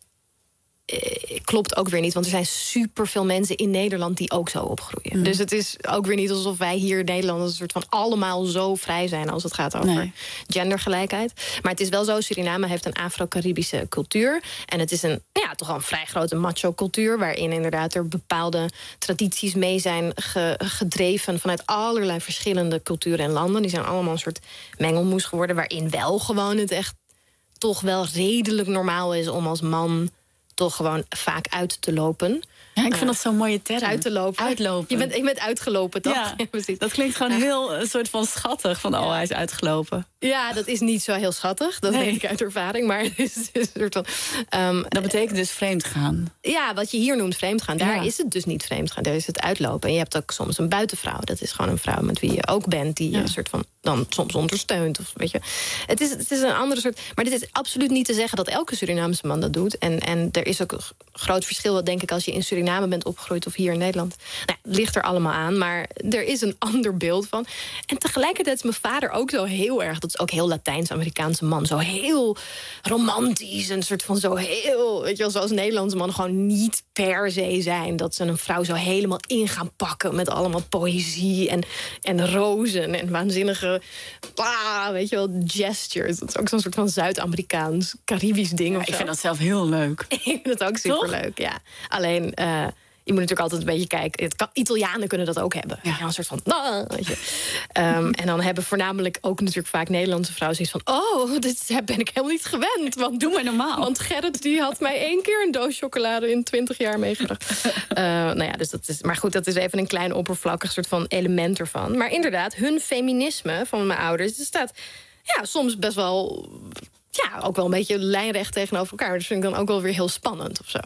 uh, klopt ook weer niet. Want er zijn superveel mensen in Nederland die ook zo opgroeien. Mm. Dus het is ook weer niet alsof wij hier in Nederland een soort van allemaal zo vrij zijn als het gaat over nee. gendergelijkheid. Maar het is wel zo, Suriname heeft een Afro-Caribische cultuur. En het is een, ja, toch wel een vrij grote macho-cultuur, waarin inderdaad er bepaalde tradities mee zijn ge, gedreven vanuit allerlei verschillende culturen en landen. Die zijn allemaal een soort mengelmoes geworden, waarin wel gewoon het echt toch wel redelijk normaal is om als man toch gewoon vaak uit te lopen. Ja, ik vind uh, dat zo'n mooie term. Uit te lopen. Uitlopen. Je bent, je bent uitgelopen, toch? Ja, ja, dat klinkt gewoon ja. heel een soort van schattig. Van, oh, hij is uitgelopen. Ja, dat is niet zo heel schattig. Dat nee. weet ik uit ervaring. Maar het is een soort van, um, dat betekent dus vreemd gaan. Ja, wat je hier noemt vreemd gaan. Daar ja. is het dus niet vreemd gaan. Daar is het uitlopen. En je hebt ook soms een buitenvrouw. Dat is gewoon een vrouw met wie je ook bent. Die je ja. een soort van dan soms ondersteunt. Of, weet je. Het is, het is een andere soort. Maar dit is absoluut niet te zeggen dat elke Surinaamse man dat doet. En, en er is ook een groot verschil, denk ik, als je in Suriname bent opgegroeid of hier in Nederland. Nou, het ligt er allemaal aan, maar er is een ander beeld van. En tegelijkertijd is mijn vader ook zo heel erg, dat is ook heel Latijns-Amerikaanse man, zo heel romantisch, een soort van zo heel, weet je wel, zoals Nederlandse mannen gewoon niet per se zijn. Dat ze een vrouw zo helemaal in gaan pakken met allemaal poëzie en, en rozen en waanzinnige, ah, weet je wel, gestures. Dat is ook zo'n soort van Zuid-Amerikaans, Caribisch ding. Ja, of ik zo. vind dat zelf heel leuk. Ik vind het ook superleuk, ja. Alleen, uh, je moet natuurlijk altijd een beetje kijken. Het kan, Italianen kunnen dat ook hebben. Ja. Ja, een soort van, nah, weet je. Um, en dan hebben voornamelijk ook natuurlijk vaak Nederlandse vrouwen zoiets van, oh, dit ben ik helemaal niet gewend. Want doe maar normaal. Want Gerrit die had mij één keer een doos chocolade in twintig jaar meegebracht. uh, nou ja, dus dat is, maar goed, dat is even een klein oppervlakkig soort van element ervan. Maar inderdaad, hun feminisme van mijn ouders, er staat ja, soms best wel, ja, ook wel een beetje lijnrecht tegenover elkaar. Dat vind ik dan ook wel weer heel spannend of zo.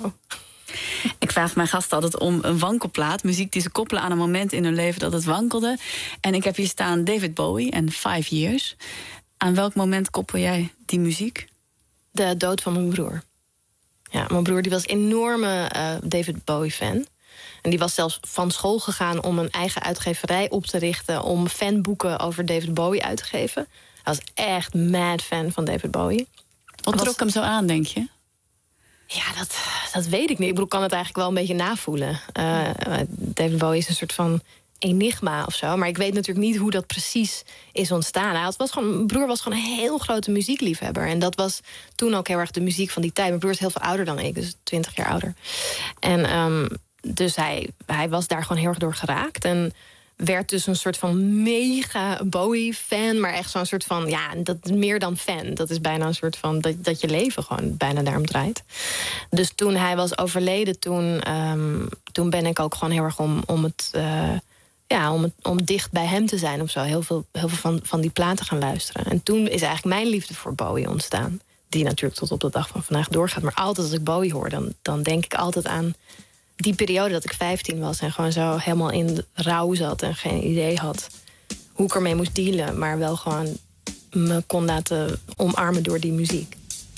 Ik vraag mijn gasten altijd om een wankelplaat. Muziek die ze koppelen aan een moment in hun leven dat het wankelde. En ik heb hier staan David Bowie en Five Years. Aan welk moment koppel jij die muziek? De dood van mijn broer. Ja, mijn broer die was een enorme uh, David Bowie-fan. En die was zelfs van school gegaan om een eigen uitgeverij op te richten, om fanboeken over David Bowie uit te geven. Hij was echt mad fan van David Bowie. Wat trok hem zo aan, denk je? Ja, dat, dat weet ik niet. Ik bedoel, ik kan het eigenlijk wel een beetje navoelen. Uh, David Bowie is een soort van enigma of zo. Maar ik weet natuurlijk niet hoe dat precies is ontstaan. Hij had, was gewoon, mijn broer was gewoon een heel grote muziekliefhebber. En dat was toen ook heel erg de muziek van die tijd. Mijn broer is heel veel ouder dan ik, dus twintig jaar ouder. En um, dus hij, hij was daar gewoon heel erg door geraakt. En werd dus een soort van mega Bowie-fan. Maar echt zo'n soort van, ja, dat meer dan fan. Dat is bijna een soort van, dat, dat je leven gewoon bijna daarom draait. Dus toen hij was overleden, toen, um, toen ben ik ook gewoon heel erg om, om het, uh, ja, om het, om dicht bij hem te zijn of zo. Heel veel, heel veel van, van die platen gaan luisteren. En toen is eigenlijk mijn liefde voor Bowie ontstaan. Die natuurlijk tot op de dag van vandaag doorgaat. Maar altijd als ik Bowie hoor, dan, dan denk ik altijd aan die periode dat ik vijftien was en gewoon zo helemaal in de rouw zat en geen idee had hoe ik ermee moest dealen, maar wel gewoon me kon laten omarmen door die muziek.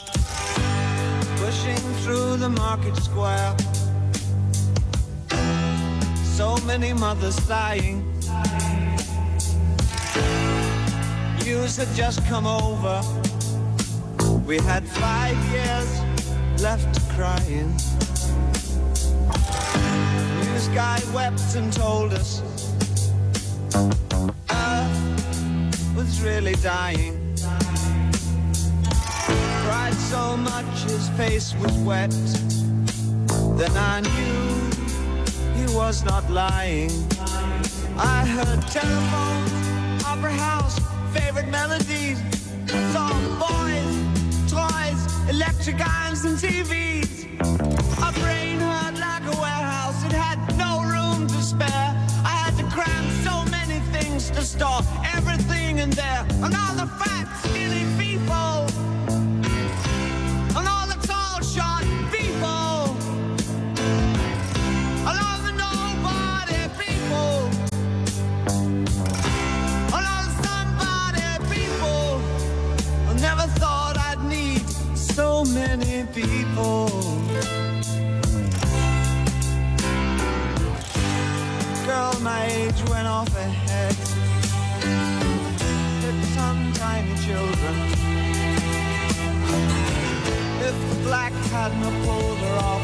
Pushing through the market square, so many mothers dying. News had just come over. We had five years left crying. This guy wept and told us Earth was really dying. Cried so much his face was wet. Then I knew he was not lying. I heard telephones, opera house, favorite melodies. Saw boys, toys, electric irons and T Vs. A brain hurt like a warehouse. It had no room to spare. I had to cram so many things to store everything in there. And all the fat, skinny people. And all the tall, short people. And all the nobody people. And all the somebody people. I never thought I'd need so many people. Girl my age went off ahead. hadn't pulled her off,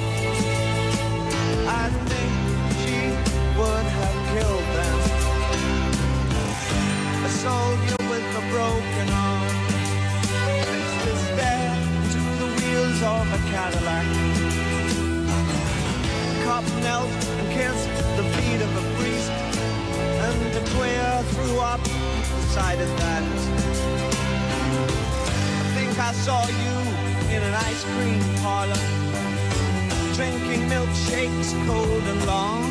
I think she would have killed them. A soldier with a broken arm fixed his stare to the wheels of a Cadillac. A cop knelt and kissed the feet of a priest, and the queer threw up, decided that. I think I saw you in an ice cream parlor, drinking milkshakes cold and long,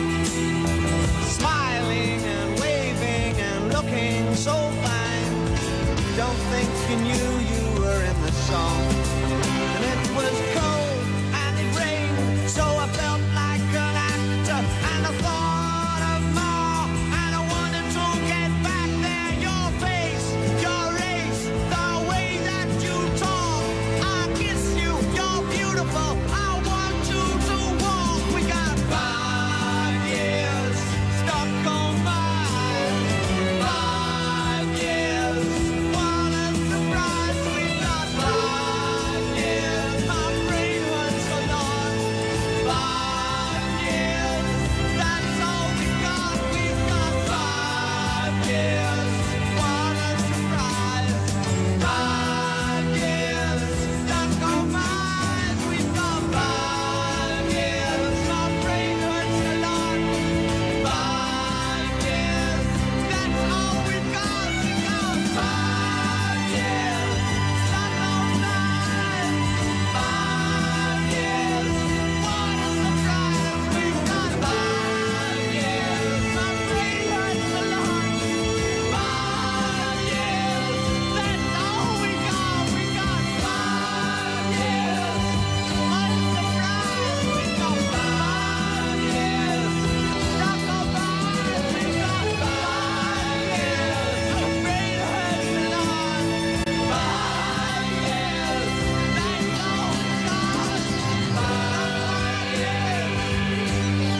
smiling and waving and looking so fine. Don't think you knew you were in the song. And it was cold and it rained, so I felt like an actor, and I thought of more, and I wanted to get back there. Your face, your race, the way that you talk, I kiss you, you're beautiful, I want you to walk. We got five years stuck on mine, five years, what a surprise. We got five years, my brain hurts a lot, five years, that's all we got. We've got five years, what a surprise, five years, stuck on mine. We've got five years, my brain hurts a lot, five years, that's all we've got. We got five years, stuck on mine, five years, what a surprise. We've got five years, my brain hurts a lot, five years, that's all we got. We got five years, what a surprise. We've got five years, stuck on mine. We've got five years, my brain hurts a lot, five years, that's all we got. Five years,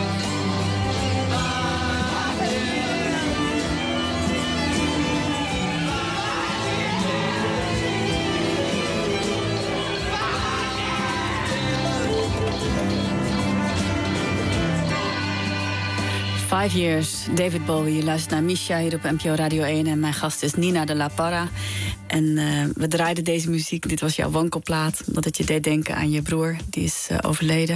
Five Years, David Bowie. Je luistert naar Misha hier op N P O Radio één. En mijn gast is Nina de La Parra. En uh, we draaiden deze muziek. Dit was jouw wankelplaat. Omdat het je deed denken aan je broer. Die is uh, overleden.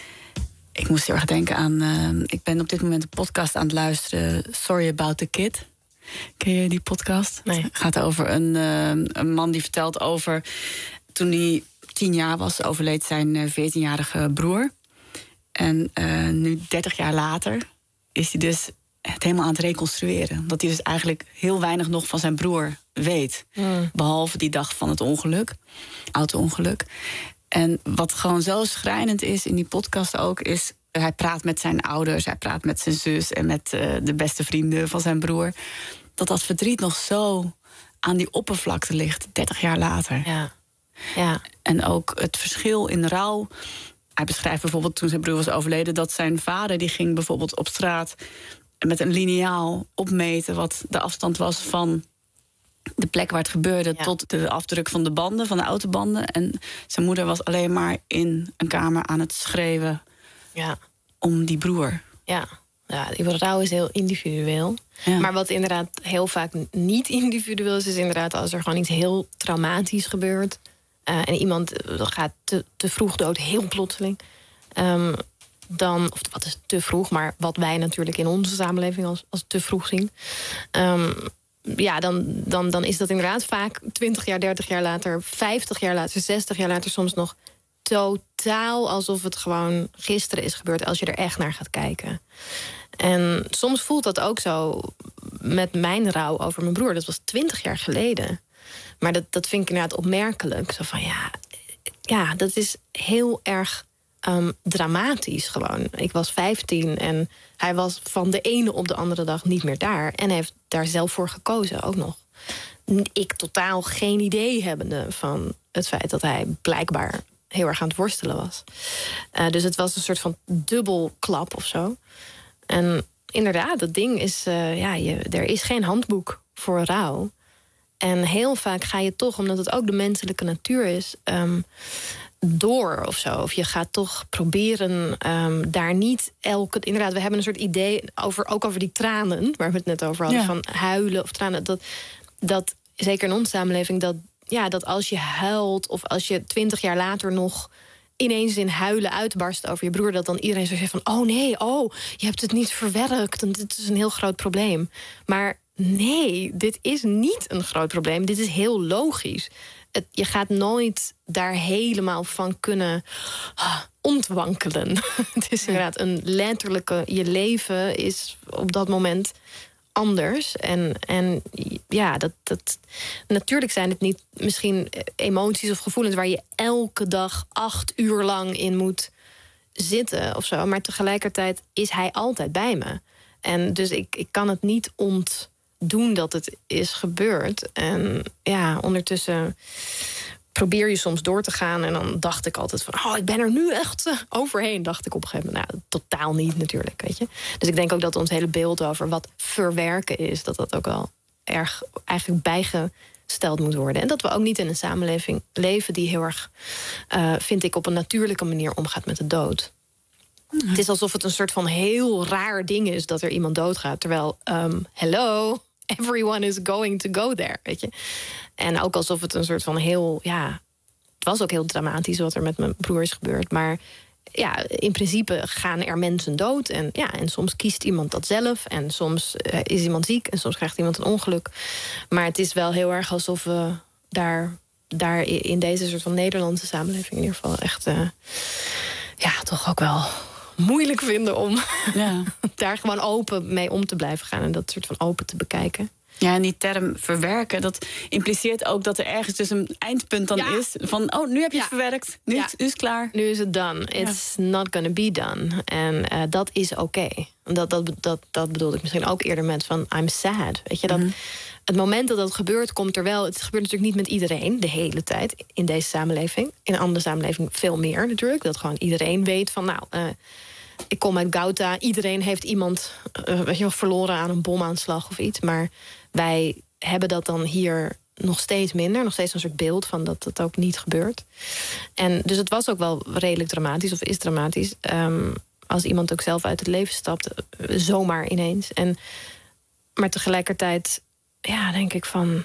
Ik moest heel erg denken aan... Uh, ik ben op dit moment een podcast aan het luisteren. Sorry About the Kid. Ken je die podcast? Nee. Het gaat over een, uh, een man die vertelt over... Toen hij tien jaar was, overleed zijn veertienjarige broer. En uh, nu, dertig jaar later... is hij dus het helemaal aan het reconstrueren. Dat hij dus eigenlijk heel weinig nog van zijn broer weet. Mm. Behalve die dag van het ongeluk. Auto-ongeluk. En wat gewoon zo schrijnend is in die podcast ook... is hij praat met zijn ouders, hij praat met zijn zus... en met uh, de beste vrienden van zijn broer. Dat dat verdriet nog zo aan die oppervlakte ligt, dertig jaar later. Ja. Ja. En ook het verschil in rouw... Hij beschrijft bijvoorbeeld toen zijn broer was overleden... dat zijn vader die ging bijvoorbeeld op straat... met een liniaal opmeten wat de afstand was van de plek waar het gebeurde... Ja. tot de afdruk van de banden, van de autobanden. En zijn moeder was alleen maar in een kamer aan het schreeuwen... Ja. om die broer. Ja, ja, die rouw is heel individueel. Ja. Maar wat inderdaad heel vaak niet individueel is... is inderdaad als er gewoon iets heel traumatisch gebeurt... Uh, en iemand gaat te, te vroeg dood, heel plotseling... Um, dan, of wat is te vroeg, maar wat wij natuurlijk in onze samenleving als, als te vroeg zien... Um, ja, dan, dan, dan is dat inderdaad vaak twintig jaar, dertig jaar later... vijftig jaar later, zestig jaar later soms nog totaal... alsof het gewoon gisteren is gebeurd, als je er echt naar gaat kijken. En soms voelt dat ook zo met mijn rouw over mijn broer. Dat was twintig jaar geleden. Maar dat, dat vind ik inderdaad opmerkelijk. Zo van, ja, ja dat is heel erg um, dramatisch gewoon. Ik was vijftien en hij was van de ene op de andere dag niet meer daar. En hij heeft daar zelf voor gekozen ook nog. Ik totaal geen idee hebbende van het feit dat hij blijkbaar heel erg aan het worstelen was. Uh, dus het was een soort van dubbelklap of zo. En inderdaad, dat ding is... Uh, ja, je, er is geen handboek voor rouw. En heel vaak ga je toch, omdat het ook de menselijke natuur is... Um, door of zo. Of je gaat toch proberen um, daar niet elke... Inderdaad, we hebben een soort idee over, ook over die tranen, waar we het net over hadden, ja. van huilen of tranen. Dat, dat zeker in onze samenleving, dat, ja, dat als je huilt of als je twintig jaar later nog ineens in huilen uitbarst over je broer, dat dan iedereen zo zegt van, oh nee, oh, je hebt het niet verwerkt en dit is een heel groot probleem. Maar nee, dit is niet een groot probleem. Dit is heel logisch. Het, je gaat nooit daar helemaal van kunnen ah, ontwankelen. Het is inderdaad een letterlijke... Je leven is op dat moment anders. En, en ja, dat, dat, natuurlijk zijn het niet misschien emoties of gevoelens waar je elke dag acht uur lang in moet zitten of zo. Maar tegelijkertijd is hij altijd bij me. En dus ik, ik kan het niet ont... doen dat het is gebeurd. En ja, ondertussen probeer je soms door te gaan. En dan dacht ik altijd van, oh, ik ben er nu echt uh, overheen. Dacht ik op een gegeven moment. Nou, totaal niet natuurlijk, weet je. Dus ik denk ook dat ons hele beeld over wat verwerken is, dat dat ook wel erg eigenlijk bijgesteld moet worden. En dat we ook niet in een samenleving leven die heel erg, uh, vind ik, op een natuurlijke manier omgaat met de dood. Mm-hmm. Het is alsof het een soort van heel raar ding is dat er iemand doodgaat. Terwijl, um, hello, everyone is going to go there, weet je. En ook alsof het een soort van heel, ja, het was ook heel dramatisch wat er met mijn broer is gebeurd. Maar ja, in principe gaan er mensen dood. En, ja, en soms kiest iemand dat zelf. En soms uh, is iemand ziek. En soms krijgt iemand een ongeluk. Maar het is wel heel erg alsof we daar, daar in deze soort van Nederlandse samenleving in ieder geval echt, uh, ja, toch ook wel moeilijk vinden om ja. daar gewoon open mee om te blijven gaan. En dat soort van open te bekijken. Ja, en die term verwerken, dat impliceert ook dat er ergens dus een eindpunt dan ja. is. Van, oh, nu heb je ja. het verwerkt, nu, ja. is, nu is het klaar. Nu is het done. It's ja. not gonna be done. En uh, dat is oké. Okay. Dat, dat, dat, dat bedoelde ik misschien ook eerder met van, I'm sad. Weet je, dat mm-hmm. het moment dat dat gebeurt, komt er wel. Het gebeurt natuurlijk niet met iedereen de hele tijd in deze samenleving. In een andere samenleving veel meer natuurlijk. Dat gewoon iedereen weet van, nou, uh, ik kom uit Gouda. Iedereen heeft iemand uh, weet je, verloren aan een bomaanslag of iets. Maar wij hebben dat dan hier nog steeds minder. Nog steeds een soort beeld van dat het ook niet gebeurt. En dus het was ook wel redelijk dramatisch, of is dramatisch, Um, als iemand ook zelf uit het leven stapt, uh, zomaar ineens. En, maar tegelijkertijd, ja, denk ik van,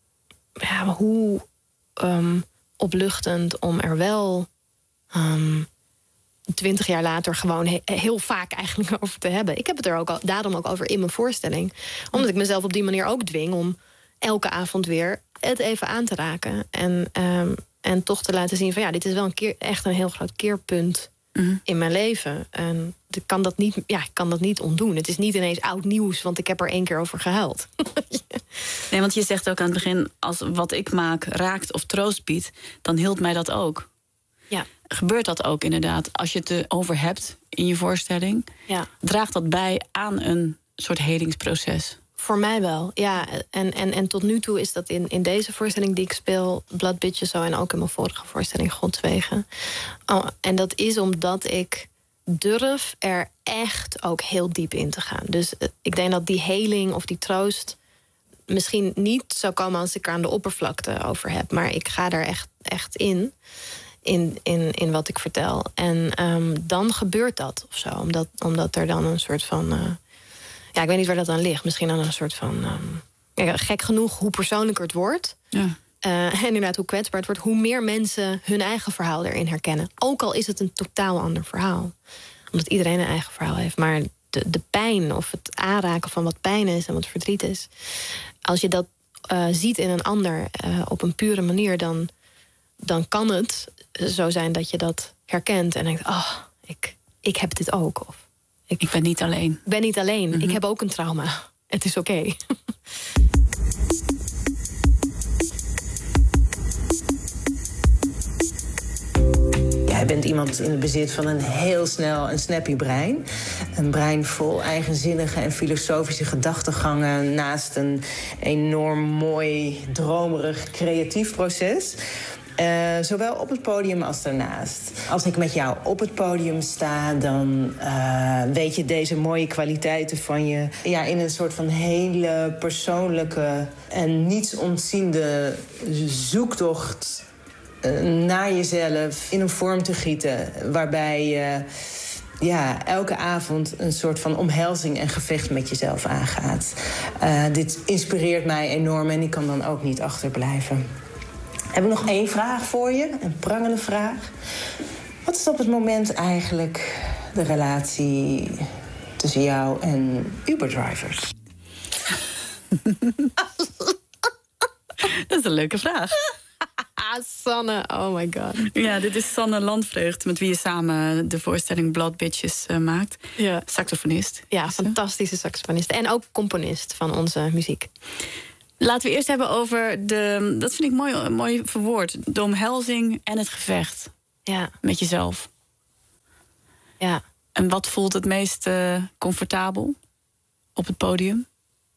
ja, hoe um, opluchtend om er wel Um, twintig jaar later gewoon he- heel vaak eigenlijk over te hebben. Ik heb het er ook al, daarom ook over in mijn voorstelling. Omdat ik mezelf op die manier ook dwing om elke avond weer het even aan te raken. En, um, en toch te laten zien van, ja, dit is wel een keer echt een heel groot keerpunt mm-hmm. in mijn leven. En ik kan dat niet, ja, ik kan dat niet ontdoen. Het is niet ineens oud nieuws, want ik heb er één keer over gehuild. Nee, want je zegt ook aan het begin, als wat ik maak raakt of troost biedt, dan hield mij dat ook. Ja. Gebeurt dat ook inderdaad als je het erover hebt in je voorstelling? Ja. Draagt dat bij aan een soort helingsproces? Voor mij wel, ja. En, en, en tot nu toe is dat in, in deze voorstelling die ik speel, Blood Bitches zo, en ook in mijn vorige voorstelling Godswegen. Oh, en dat is omdat ik durf er echt ook heel diep in te gaan. Dus ik denk dat die heling of die troost misschien niet zou komen als ik er aan de oppervlakte over heb. Maar ik ga er echt, echt in. In, in, in wat ik vertel. En um, dan gebeurt dat of zo. Omdat, omdat er dan een soort van Uh, ja, ik weet niet waar dat aan ligt. Misschien aan een soort van Um, ja, gek genoeg, hoe persoonlijker het wordt. Ja. Uh, en inderdaad, hoe kwetsbaar het wordt, hoe meer mensen hun eigen verhaal erin herkennen. Ook al is het een totaal ander verhaal. Omdat iedereen een eigen verhaal heeft. Maar de, de pijn of het aanraken van wat pijn is en wat verdriet is, als je dat uh, ziet in een ander uh, op een pure manier, dan, dan kan het zo zijn dat je dat herkent en denkt, oh, ik, ik heb dit ook. Of ik, ik ben niet alleen. ben niet alleen. Mm-hmm. Ik heb ook een trauma. Het is oké. Okay. Jij bent iemand in het bezit van een heel snel en snappy brein. Een brein vol eigenzinnige en filosofische gedachtegangen, naast een enorm mooi, dromerig, creatief proces. Uh, zowel op het podium als daarnaast. Als ik met jou op het podium sta, dan uh, weet je deze mooie kwaliteiten van je ja, in een soort van hele persoonlijke en niets ontziende zoektocht uh, naar jezelf in een vorm te gieten waarbij je ja, elke avond een soort van omhelzing en gevecht met jezelf aangaat. Uh, dit inspireert mij enorm en ik kan dan ook niet achterblijven. Heb ik nog één vraag voor je, een prangende vraag. Wat is op het moment eigenlijk de relatie tussen jou en Uberdrivers? Dat is een leuke vraag. Sanne, oh my god. Ja, dit is Sanne Landvreugd, met wie je samen de voorstelling Blood Bitches uh, maakt. Ja. Saxofonist. Ja, fantastische saxofonist. En ook componist van onze muziek. Laten we eerst hebben over de, dat vind ik mooi, mooi verwoord, de omhelzing en het gevecht. Ja. Met jezelf. Ja. En wat voelt het meest uh, comfortabel op het podium?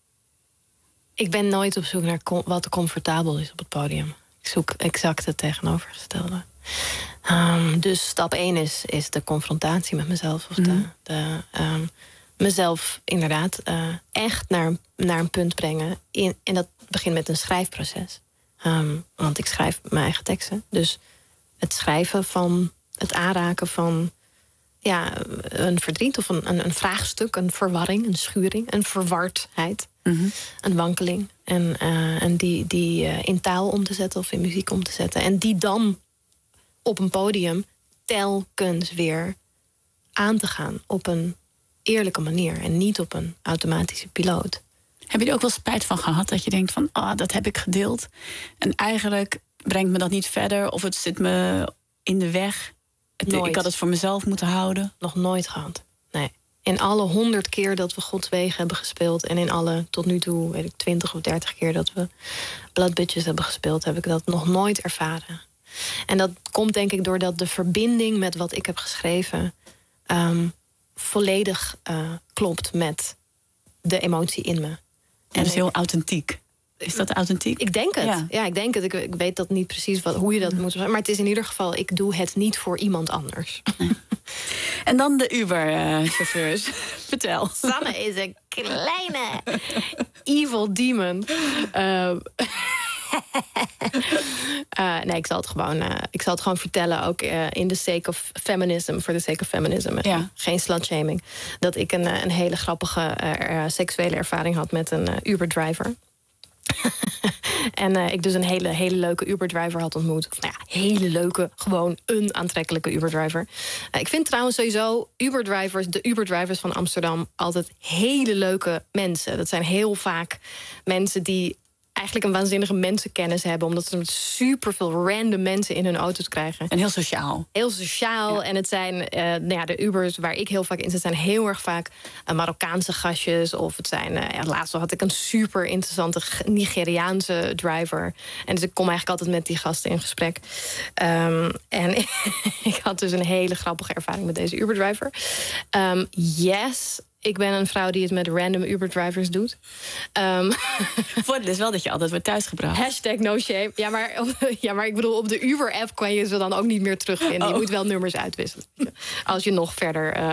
Ik ben nooit op zoek naar com- wat comfortabel is op het podium. Ik zoek exact het tegenovergestelde. Um, dus stap één is, is de confrontatie met mezelf. Of de, mm. de, um, mezelf inderdaad uh, echt naar, naar een punt brengen. In, en dat begint met een schrijfproces. Um, want ik schrijf mijn eigen teksten. Dus het schrijven van, het aanraken van ja, een verdriet of een, een, een vraagstuk, een verwarring, een schuring, een verwardheid. Mm-hmm. Een wankeling. En, uh, en die, die uh, in taal om te zetten of in muziek om te zetten. En die dan op een podium telkens weer aan te gaan op een eerlijke manier. En niet op een automatische piloot. Heb je er ook wel spijt van gehad? Dat je denkt van, ah, oh, dat heb ik gedeeld. En eigenlijk brengt me dat niet verder. Of het zit me in de weg. Het, ik had het voor mezelf moeten houden. Nog nooit gehad. Nee. In alle honderd keer dat we Gods Wegen hebben gespeeld... en in alle, tot nu toe, weet ik, twintig of dertig keer... dat we Blood Bitches hebben gespeeld... heb ik dat nog nooit ervaren. En dat komt denk ik doordat de verbinding met wat ik heb geschreven... Um, volledig uh, klopt met de emotie in me. En dat is heel authentiek. Is dat authentiek? Ik denk het. Ja, ja ik denk het. Ik, ik weet dat niet precies wat, hoe je dat moet zeggen. Maar het is in ieder geval, ik doe het niet voor iemand anders. Nee. En dan de Uber-chauffeurs. Uh, Vertel. Sanne is een kleine evil demon. Uh, uh, nee, ik zal het gewoon, uh, ik zal het gewoon vertellen. Ook uh, in the sake of feminism. For the sake of feminism. Ja. Geen slutshaming. Dat ik een, een hele grappige uh, seksuele ervaring had met een uh, Uber-driver. En uh, ik dus een hele, hele leuke Uber-driver had ontmoet. Of nou ja, hele leuke, gewoon een aantrekkelijke Uber-driver. Uh, ik vind trouwens sowieso Uber-drivers, de Uber-drivers van Amsterdam... altijd hele leuke mensen. Dat zijn heel vaak mensen die eigenlijk een waanzinnige mensenkennis hebben... omdat ze superveel random mensen in hun auto's krijgen. En heel sociaal. Heel sociaal. Ja. En het zijn, uh, nou ja, de Ubers waar ik heel vaak in zit... zijn heel erg vaak uh, Marokkaanse gastjes. Of het zijn, uh, ja, laatst had ik een super interessante Nigeriaanse driver. En dus ik kom eigenlijk altijd met die gasten in gesprek. Um, en ik had dus een hele grappige ervaring met deze Uberdriver. Um, yes... Ik ben een vrouw die het met random Uber-drivers doet. Um, Voordeel is wel dat je altijd wordt thuisgebracht. Hashtag no shame. Ja maar, ja, maar ik bedoel, op de Uber-app kan je ze dan ook niet meer terugvinden. Oh. Je moet wel nummers uitwisselen. Als je nog verder... Uh...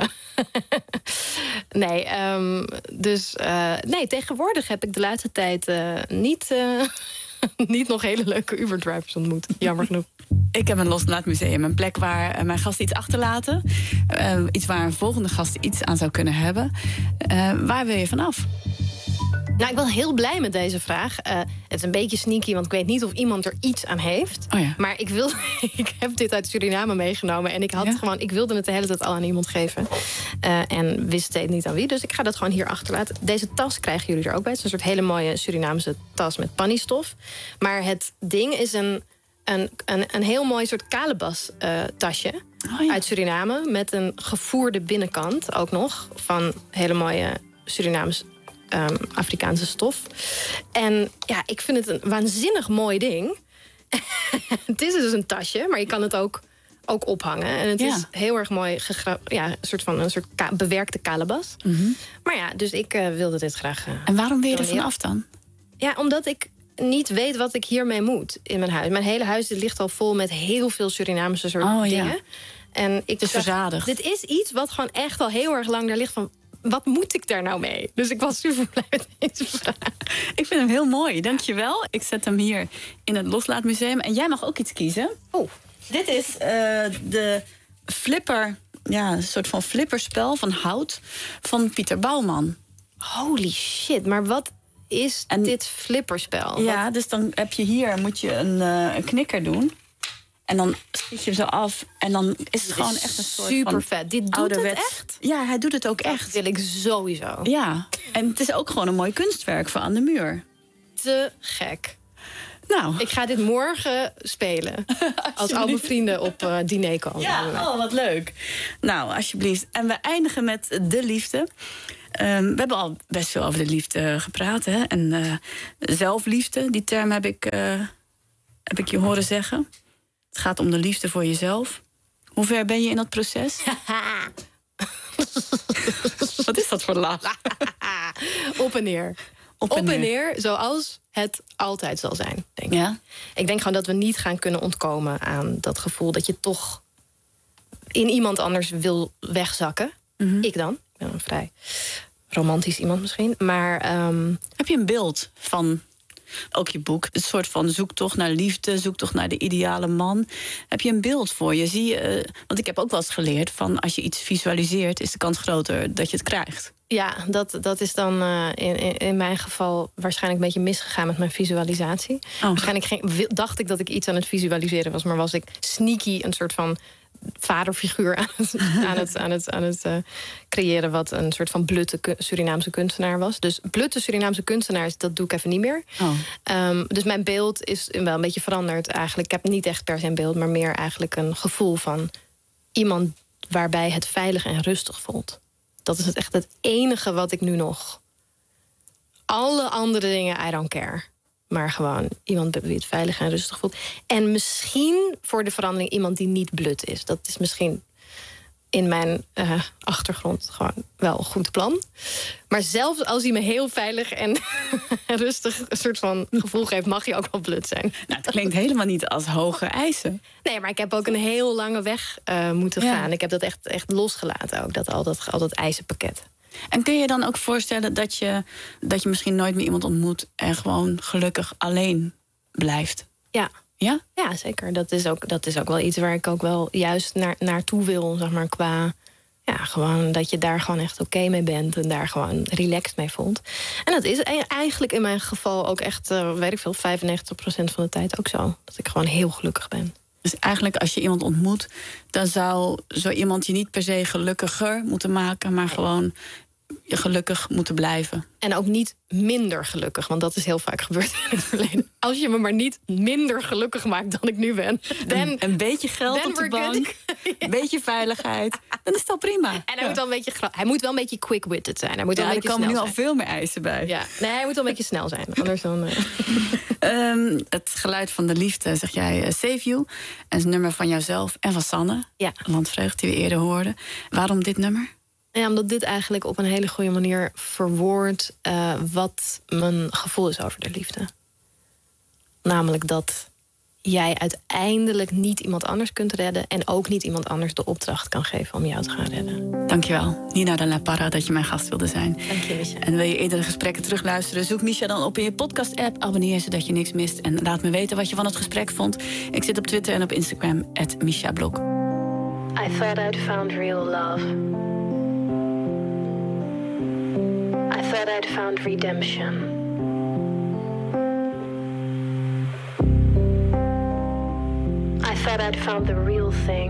nee, um, dus... Uh, nee, tegenwoordig heb ik de laatste tijd uh, niet... Uh, niet nog hele leuke Uber-drivers ontmoet. Jammer genoeg. Ik heb een loslaatmuseum, een plek waar mijn gasten iets achterlaten. Uh, iets waar een volgende gast iets aan zou kunnen hebben. Uh, waar wil je vanaf? Nou, ik ben heel blij met deze vraag. Uh, het is een beetje sneaky, want ik weet niet of iemand er iets aan heeft. Oh ja. Maar ik, wil, ik heb dit uit Suriname meegenomen. En ik, had ja? gewoon, ik wilde het de hele tijd al aan iemand geven. Uh, en wist steeds niet aan wie. Dus ik ga dat gewoon hier achterlaten. Deze tas krijgen jullie er ook bij. Het is een soort hele mooie Surinaamse tas met pannistof. Maar het ding is een... Een, een, een heel mooi soort kalebas uh, tasje oh, ja. uit Suriname. Met een gevoerde binnenkant ook nog. Van hele mooie Surinaams um, Afrikaanse stof. En ja, ik vind het een waanzinnig mooi ding. Het is dus een tasje, maar je kan het ook, ook ophangen. En het ja. is heel erg mooi gegra- ja, een soort van een soort ka- bewerkte kalebas. Mm-hmm. Maar ja, dus ik uh, wilde dit graag... Uh, en waarom wil je er vanaf dan? Ja, omdat ik niet weet wat ik hiermee moet in mijn huis. Mijn hele huis ligt al vol met heel veel Surinaamse soort oh, dingen. Ja. En ik dus verzadigd. Dit is iets wat gewoon echt al heel erg lang daar ligt van... wat moet ik daar nou mee? Dus ik was super blij met deze vraag. Ik vind hem heel mooi, dankjewel. Ik zet hem hier in het Loslaatmuseum. En jij mag ook iets kiezen. Oh. Dit is uh, de flipper, ja, een soort van flipperspel van hout van Pieter Bouwman. Holy shit, maar wat is en, dit flipperspel? Ja, wat? Dus dan heb je hier, moet je een, uh, een knikker doen. En dan schiet je hem zo af. En dan is het gewoon echt een soort super van vet. Dit doet ouderwets. het echt? Ja, hij doet het ook echt. Dat wil ik sowieso. Ja, en het is ook gewoon een mooi kunstwerk voor aan de muur. Te gek. Nou. Ik ga dit morgen spelen. Als al mijn vrienden op uh, diner komen. Ja, oh, wat leuk. Nou, alsjeblieft. En we eindigen met de liefde. Um, we hebben al best veel over de liefde gepraat. Hè? En uh, zelfliefde, die term heb ik, uh, heb ik je horen zeggen. Het gaat om de liefde voor jezelf. Hoe ver ben je in dat proces? Wat is dat voor lach? Op en neer. Op en, Op en neer. neer, zoals het altijd zal zijn, denk ik. Ja? Ik denk gewoon dat we niet gaan kunnen ontkomen aan dat gevoel dat je toch in iemand anders wil wegzakken. Mm-hmm. Ik dan. Ik ben een vrij romantisch iemand misschien. Maar um... heb je een beeld van ook je boek? Een soort van zoektocht naar liefde, zoektocht naar de ideale man. Heb je een beeld voor je? Zie je, uh, want ik heb ook wel eens geleerd van als je iets visualiseert, is de kans groter dat je het krijgt. Ja, dat, dat is dan uh, in, in, in mijn geval waarschijnlijk een beetje misgegaan met mijn visualisatie. Oh. Waarschijnlijk geen, dacht ik dat ik iets aan het visualiseren was, maar was ik sneaky een soort van vaderfiguur aan het, aan het, aan het, aan het uh, creëren, wat een soort van blutte Surinaamse kunstenaar was. Dus blutte Surinaamse kunstenaars, dat doe ik even niet meer. Oh. Um, dus mijn beeld is wel een beetje veranderd eigenlijk. Ik heb niet echt per se een beeld, maar meer eigenlijk een gevoel van iemand waarbij het veilig en rustig voelt. Dat is het echt het enige wat ik nu nog... Alle andere dingen, I don't care. Maar gewoon iemand bij wie het veilig en rustig voelt. En misschien voor de verandering iemand die niet blut is. Dat is misschien in mijn uh, achtergrond gewoon wel een goed plan. Maar zelfs als hij me heel veilig en rustig een soort van gevoel geeft, mag hij ook wel blut zijn. Nou, het klinkt helemaal niet als hoge eisen. Nee, maar ik heb ook een heel lange weg uh, moeten ja. gaan. Ik heb dat echt, echt losgelaten ook, dat, al, dat, al dat eisenpakket. En kun je dan ook voorstellen dat je, dat je misschien nooit meer iemand ontmoet en gewoon gelukkig alleen blijft? Ja. Ja? Ja, zeker. Dat is ook, dat is ook wel iets waar ik ook wel juist naar, naartoe wil, zeg maar, qua... Ja, gewoon dat je daar gewoon echt oké mee bent en daar gewoon relaxed mee voelt. En dat is eigenlijk in mijn geval ook echt, uh, weet ik veel, vijfennegentig procent van de tijd ook zo. Dat ik gewoon heel gelukkig ben. Dus eigenlijk als je iemand ontmoet, dan zou zo iemand je niet per se gelukkiger moeten maken, maar gewoon je gelukkig moeten blijven. En ook niet minder gelukkig, want dat is heel vaak gebeurd in het verleden. Als je me maar niet minder gelukkig maakt dan ik nu ben. Then, een, een beetje geld op de bank, een beetje veiligheid, dan is dat prima. En hij, ja. moet wel een beetje, hij moet wel een beetje quick-witted zijn. Hij moet ja, wel een beetje er komen nu snel al zijn. veel meer eisen bij. Ja. Nee, hij moet wel een beetje snel zijn. Anders dan... Uh... um, het geluid van de liefde, zeg jij, uh, Save You. En het nummer van jouzelf en van Sanne. Ja. Landvreugd, die we eerder hoorden. Waarom dit nummer? Ja, omdat dit eigenlijk op een hele goede manier verwoordt uh, wat mijn gevoel is over de liefde. Namelijk dat jij uiteindelijk niet iemand anders kunt redden en ook niet iemand anders de opdracht kan geven om jou te gaan redden. Dankjewel, Nina de La Parra, dat je mijn gast wilde zijn. Dank je, Misha. En wil je eerdere gesprekken terugluisteren, zoek Misha dan op in je podcast-app. Abonneer zodat je niks mist en laat me weten wat je van het gesprek vond. Ik zit op Twitter en op Instagram, at Misha Blok. I thought I'd found real love. I thought I'd found redemption. I thought I'd found the real thing.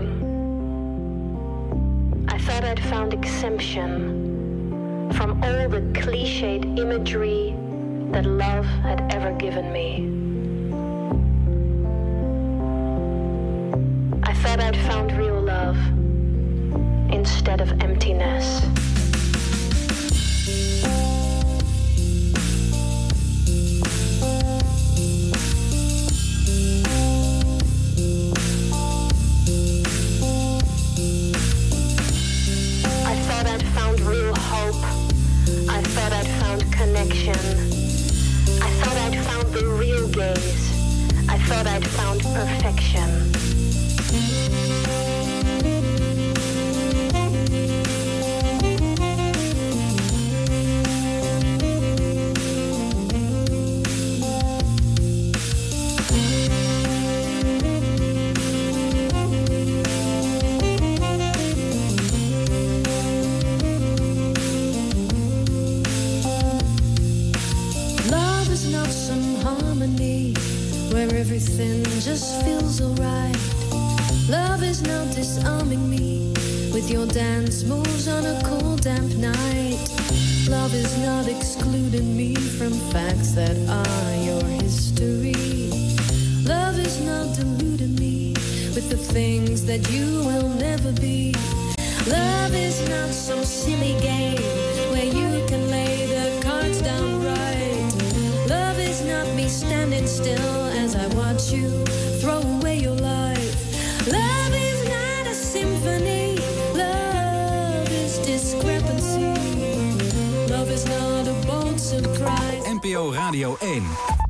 I thought I'd found exemption from all the cliched imagery that love had ever given me. I thought I'd found real love instead of emptiness. Connection. I thought I'd found the real gaze. I thought I'd found perfection. where everything just feels alright. Love is not disarming me with your dance moves on a cool, damp night. Love is not excluding me from facts that are your history. Love is not deluding me with the things that you will never be. Love is not some silly game where you can lay the cards down right. Love is not me standing still as I watch you throw away your life. Love is not a symphony. Love is discrepancy. Love is not a bold surprise. N P O Radio één.